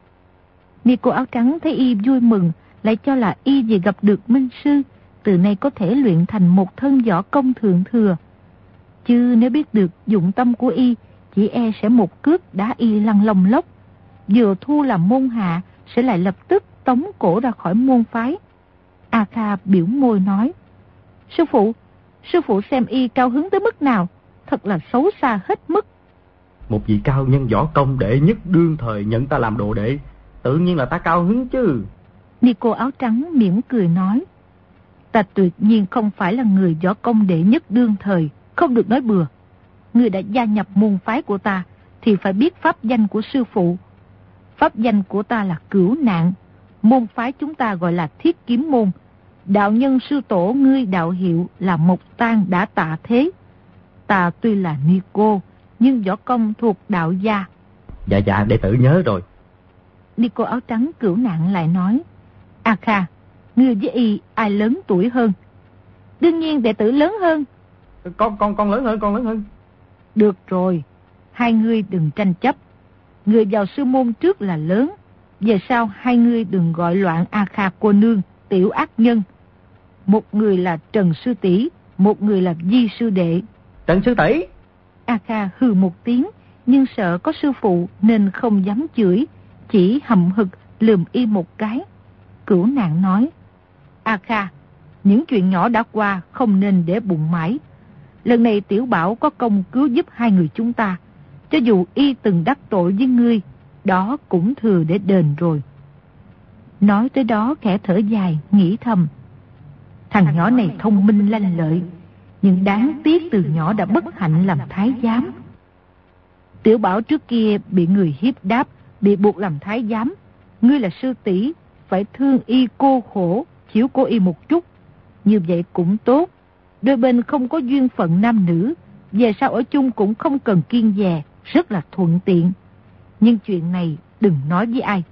Ni cô áo trắng thấy y vui mừng, lại cho là y vì gặp được minh sư, từ nay có thể luyện thành một thân võ công thượng thừa. Chứ nếu biết được dụng tâm của y, chỉ e sẽ một cước đá y lăn lông lốc, vừa thu làm môn hạ sẽ lại lập tức tống cổ ra khỏi môn phái. A Kha biểu môi nói: Sư phụ, sư phụ xem y cao hứng tới mức nào, thật là xấu xa hết mức. Một vị cao nhân võ công đệ nhất đương thời nhận ta làm đồ đệ, tự nhiên là ta cao hứng chứ. Ni cô áo trắng mỉm cười nói: Ta tuyệt nhiên không phải là người võ công đệ nhất đương thời, không được nói bừa. Người đã gia nhập môn phái của ta thì phải biết pháp danh của sư phụ. Pháp danh của ta là Cửu Nạn, môn phái chúng ta gọi là Thiết Kiếm môn. Đạo nhân sư tổ ngươi đạo hiệu là Mộc Tang đã tạ thế. Ta tuy là ni cô, nhưng võ công thuộc đạo gia. Dạ dạ, đệ tử nhớ rồi. Ni cô áo trắng Cửu Nạn lại nói: A Kha, ngươi với y ai lớn tuổi hơn? Đương nhiên đệ tử lớn hơn. Con con con lớn hơn, con lớn hơn. Được rồi, hai ngươi đừng tranh chấp. Người vào sư môn trước là lớn, về sau hai ngươi đừng gọi loạn A Kha cô nương, tiểu ác nhân. Một người là Trần sư tỷ, một người là Di sư đệ. Trần sư tỷ. A Kha hừ một tiếng, nhưng sợ có sư phụ nên không dám chửi, chỉ hậm hực lườm y một cái. Cửu Nạn nói: A Kha, những chuyện nhỏ đã qua không nên để bụng mãi. Lần này tiểu bảo có công cứu giúp hai người chúng ta, cho dù y từng đắc tội với ngươi, đó cũng thừa để đền rồi. Nói tới đó khẽ thở dài, nghĩ thầm: Thằng nhỏ này thông minh lanh lợi, nhưng đáng tiếc từ nhỏ đã bất hạnh làm thái giám. Tiểu bảo trước kia bị người hiếp đáp, bị buộc làm thái giám. Ngươi là sư tỷ, phải thương y cô khổ, chiếu cố y một chút. Như vậy cũng tốt, đôi bên không có duyên phận nam nữ, về sau ở chung cũng không cần kiêng dè, rất là thuận tiện. Nhưng chuyện này đừng nói với ai.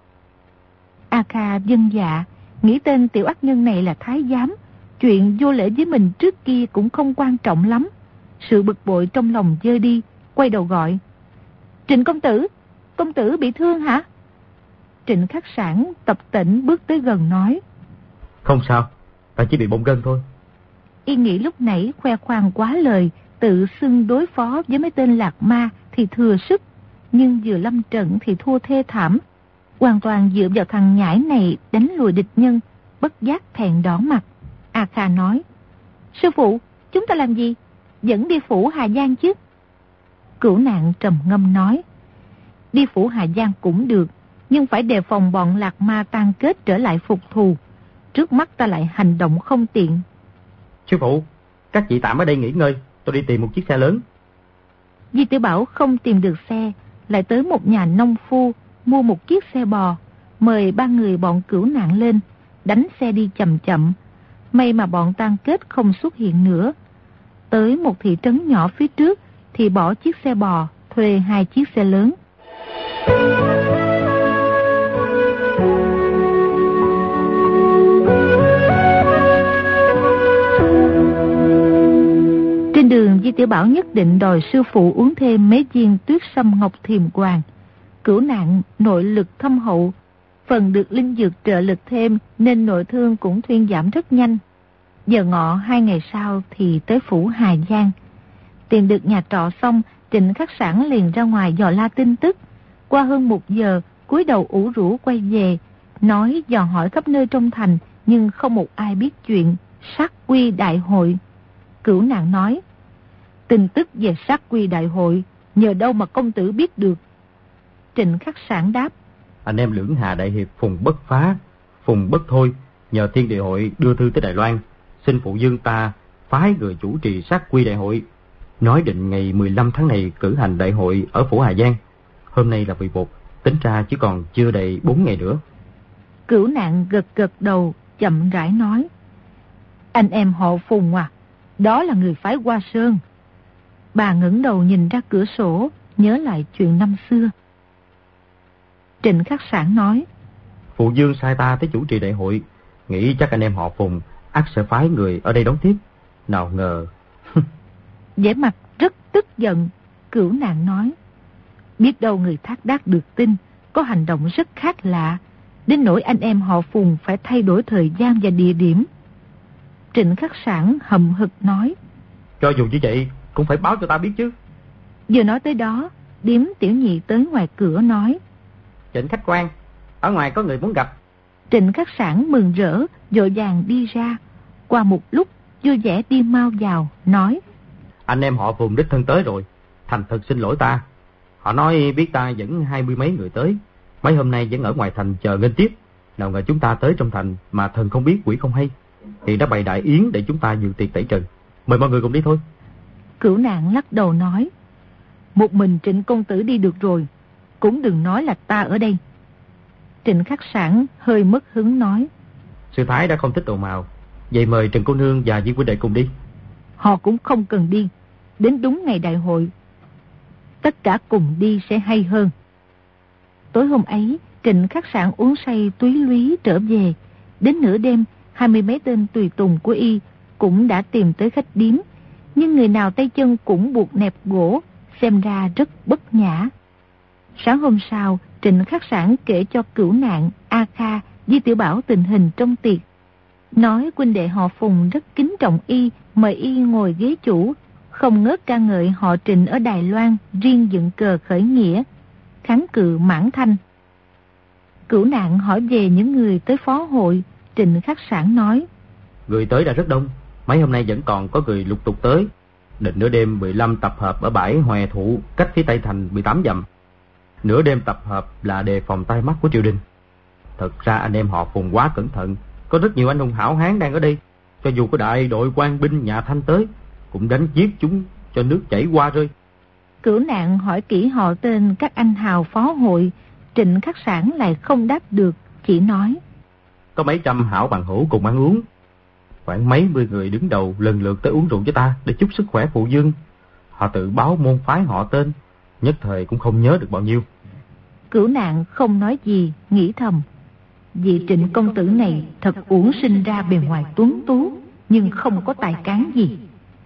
A Kha vâng dạ, nghĩ tên tiểu ác nhân này là thái giám, chuyện vô lễ với mình trước kia cũng không quan trọng lắm. Sự bực bội trong lòng vơi đi, quay đầu gọi: Trịnh công tử, công tử bị thương hả? Trịnh Khắc Sản tập tễnh bước tới gần nói: Không sao, ta chỉ bị bong gân thôi. Y nghĩ lúc nãy khoe khoang quá lời, tự xưng đối phó với mấy tên lạc ma thì thừa sức, nhưng vừa lâm trận thì thua thê thảm. Hoàn toàn dựa vào thằng nhãi này đánh lùi địch nhân, bất giác thẹn đỏ mặt. A Kha nói: Sư phụ, chúng ta làm gì? Dẫn đi phủ Hà Giang chứ? Cửu Nạn trầm ngâm nói: Đi phủ Hà Giang cũng được, nhưng phải đề phòng bọn lạc ma tan kết trở lại phục thù. Trước mắt ta lại hành động không tiện. Sư phụ, các chị tạm ở đây nghỉ ngơi, tôi đi tìm một chiếc xe lớn. Di Tiểu Bảo không tìm được xe, lại tới một nhà nông phu, mua một chiếc xe bò, mời ba người bọn Cửu Nạn lên, đánh xe đi chậm chậm. May mà bọn tan kết không xuất hiện nữa. Tới một thị trấn nhỏ phía trước thì bỏ chiếc xe bò, thuê hai chiếc xe lớn. Trên đường, Di Tiểu Bảo nhất định đòi sư phụ uống thêm mấy viên tuyết sâm ngọc thiềm hoàng. Cửu Nạn nội lực thâm hậu, phần được linh dược trợ lực thêm nên nội thương cũng thuyên giảm rất nhanh. Giờ ngọ hai ngày sau thì tới phủ Hà Giang. Tìm được nhà trọ xong, Trịnh Khắc Sản liền ra ngoài dò la tin tức. Qua hơn một giờ, cúi đầu ủ rũ quay về, nói dò hỏi khắp nơi trong thành, nhưng không một ai biết chuyện sát quy đại hội. Cửu Nạn nói: Tin tức về sát quy đại hội, nhờ đâu mà công tử biết được? Trịnh Khắc Sản đáp: Anh em Lưỡng Hà đại hiệp Phùng Bất Phá, Phùng Bất Thôi nhờ Thiên Địa hội đưa thư tới Đài Loan, xin phụ dương ta phái người chủ trì sát quy đại hội, nói định ngày mười lăm tháng này cử hành đại hội ở phủ Hà Giang. Hôm nay là mười một, tính ra chỉ còn chưa đầy bốn ngày nữa. Cửu Nạn gật gật đầu, chậm rãi nói: Anh em họ Phùng à, đó là người phái Hoa Sơn. Bà ngẩng đầu nhìn ra cửa sổ, nhớ lại chuyện năm xưa. Trịnh Khắc Sản nói: Phụ dương sai ta tới chủ trì đại hội, nghĩ chắc anh em họ Phùng ắt sẽ phái người ở đây đón tiếp. Nào ngờ. Vẻ mặt rất tức giận, Cửu Nạn nói: Biết đâu người Thác Đác được tin, có hành động rất khác lạ, đến nỗi anh em họ Phùng phải thay đổi thời gian và địa điểm. Trịnh Khắc Sảng hậm hực nói: Cho dù như vậy, cũng phải báo cho ta biết chứ. Vừa nói tới đó, Điếm Tiểu Nhị tới ngoài cửa nói: Trịnh khách quan, ở ngoài có người muốn gặp. Trịnh Khắc Sảng mừng rỡ, vội vàng đi ra. Qua một lúc, vui vẻ đi mau vào, nói: Anh em họ Phùng đích thân tới rồi, thành thật xin lỗi ta. Họ nói biết ta dẫn hai mươi mấy người tới, mấy hôm nay vẫn ở ngoài thành chờ nghênh tiếp. Nào ngờ chúng ta tới trong thành mà thần không biết quỷ không hay, thì đã bày đại yến để chúng ta dự tiệc tẩy trần. Mời mọi người cùng đi thôi. Cửu Nạn lắc đầu nói: Một mình Trịnh công tử đi được rồi, cũng đừng nói là ta ở đây. Trịnh Khắc Sảng hơi mất hứng nói: Sư Thái đã không thích ồn ào, vậy mời Trần cô nương và Viên huynh đệ cùng đi. Họ cũng không cần đi, đến đúng ngày đại hội, tất cả cùng đi sẽ hay hơn. Tối hôm ấy, Trịnh Khắc Sảng uống say túy lúy trở về. Đến nửa đêm, hai mươi mấy tên tùy tùng của y cũng đã tìm tới khách điếm, nhưng người nào tay chân cũng buộc nẹp gỗ, xem ra rất bất nhã. Sáng hôm sau, Trịnh Khắc Sảng kể cho Cửu Nạn, A Kha, Di Tiểu Bảo tình hình trong tiệc, nói huynh đệ họ Phùng rất kính trọng y, mời y ngồi ghế chủ, không ngớt ca ngợi họ Trịnh ở Đài Loan riêng dựng cờ khởi nghĩa, kháng cự Mãn Thanh. Cửu Nạn hỏi về những người tới phó hội. Trịnh Khắc Sảng nói: Người tới đã rất đông, mấy hôm nay vẫn còn có người lục tục tới. Định nửa đêm mười lăm tập hợp ở bãi Hòe Thụ, cách phía tây thành mười tám dặm. Nửa đêm tập hợp là đề phòng tai mắt của triều đình. Thật ra anh em họ Phùng quá cẩn thận, có rất nhiều anh hùng hảo hán đang ở đây. Cho dù có đại đội quan binh nhà Thanh tới, cũng đánh giết chúng cho nước chảy qua rơi. Cửu Nạn hỏi kỹ họ tên các anh hào phó hội. Trịnh Khắc Sảng lại không đáp được, chỉ nói: Có mấy trăm hảo bằng hữu cùng ăn uống. Khoảng mấy mươi người đứng đầu lần lượt tới uống rượu với ta để chúc sức khỏe phụ dương. Họ tự báo môn phái họ tên, nhất thời cũng không nhớ được bao nhiêu. Cửu Nạn không nói gì, nghĩ thầm: Vị Trịnh công tử này thật uổng sinh ra bề ngoài tuấn tú, nhưng không có tài cán gì.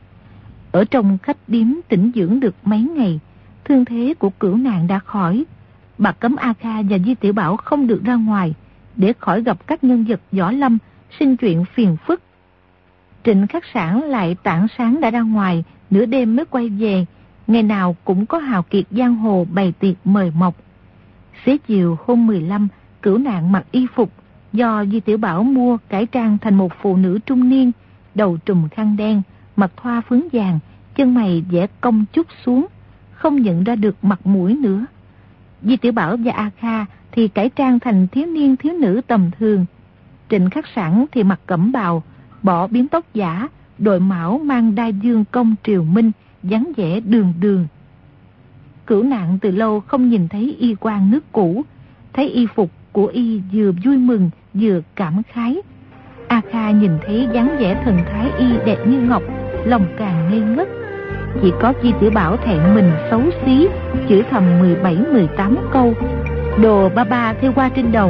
Ở trong khách điếm tĩnh dưỡng được mấy ngày, thương thế của Cửu Nạn đã khỏi. Bà cấm A Kha và Di Tiểu Bảo không được ra ngoài, để khỏi gặp các nhân vật võ lâm sinh chuyện phiền phức. Trịnh Khắc Sảng lại tảng sáng đã ra ngoài, nửa đêm mới quay về. Ngày nào cũng có hào kiệt giang hồ bày tiệc mời mọc. Xế chiều hôm mười lăm, Cửu Nạn mặc y phục do Di Tiểu Bảo mua, cải trang thành một phụ nữ trung niên, đầu trùm khăn đen, mặt thoa phấn vàng, chân mày vẽ cong chút xuống, không nhận ra được mặt mũi nữa. Di Tiểu Bảo và A Kha thì cải trang thành thiếu niên thiếu nữ tầm thường. Trịnh Khắc Sảng thì mặc cẩm bào, bỏ biếm tóc giả, đội mão mang đai dương công triều minh, dáng vẻ đường đường. Cửu Nạn từ lâu không nhìn thấy y quan nước cũ, thấy y phục của y vừa vui mừng vừa cảm khái. A Kha nhìn thấy dáng vẻ thần thái y đẹp như ngọc, lòng càng ngây ngất. Chỉ có Di Tiểu Bảo thẹn mình xấu xí, chửi thầm mười bảy mười tám câu: Đồ ba ba theo qua trên đầu.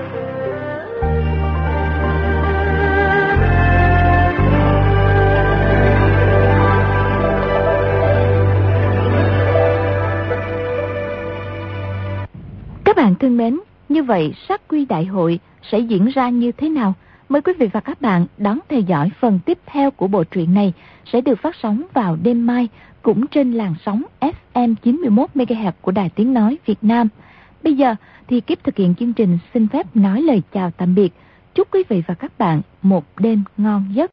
Các bạn thân mến, như vậy sát quy đại hội sẽ diễn ra như thế nào? Mời quý vị và các bạn đón theo dõi phần tiếp theo của bộ truyện này, sẽ được phát sóng vào đêm mai, cũng trên làn sóng ép em chín mươi mốt mê ga héc của Đài Tiếng Nói Việt Nam. Bây giờ thì Kiếp thực hiện chương trình xin phép nói lời chào tạm biệt. Chúc quý vị và các bạn một đêm ngon giấc.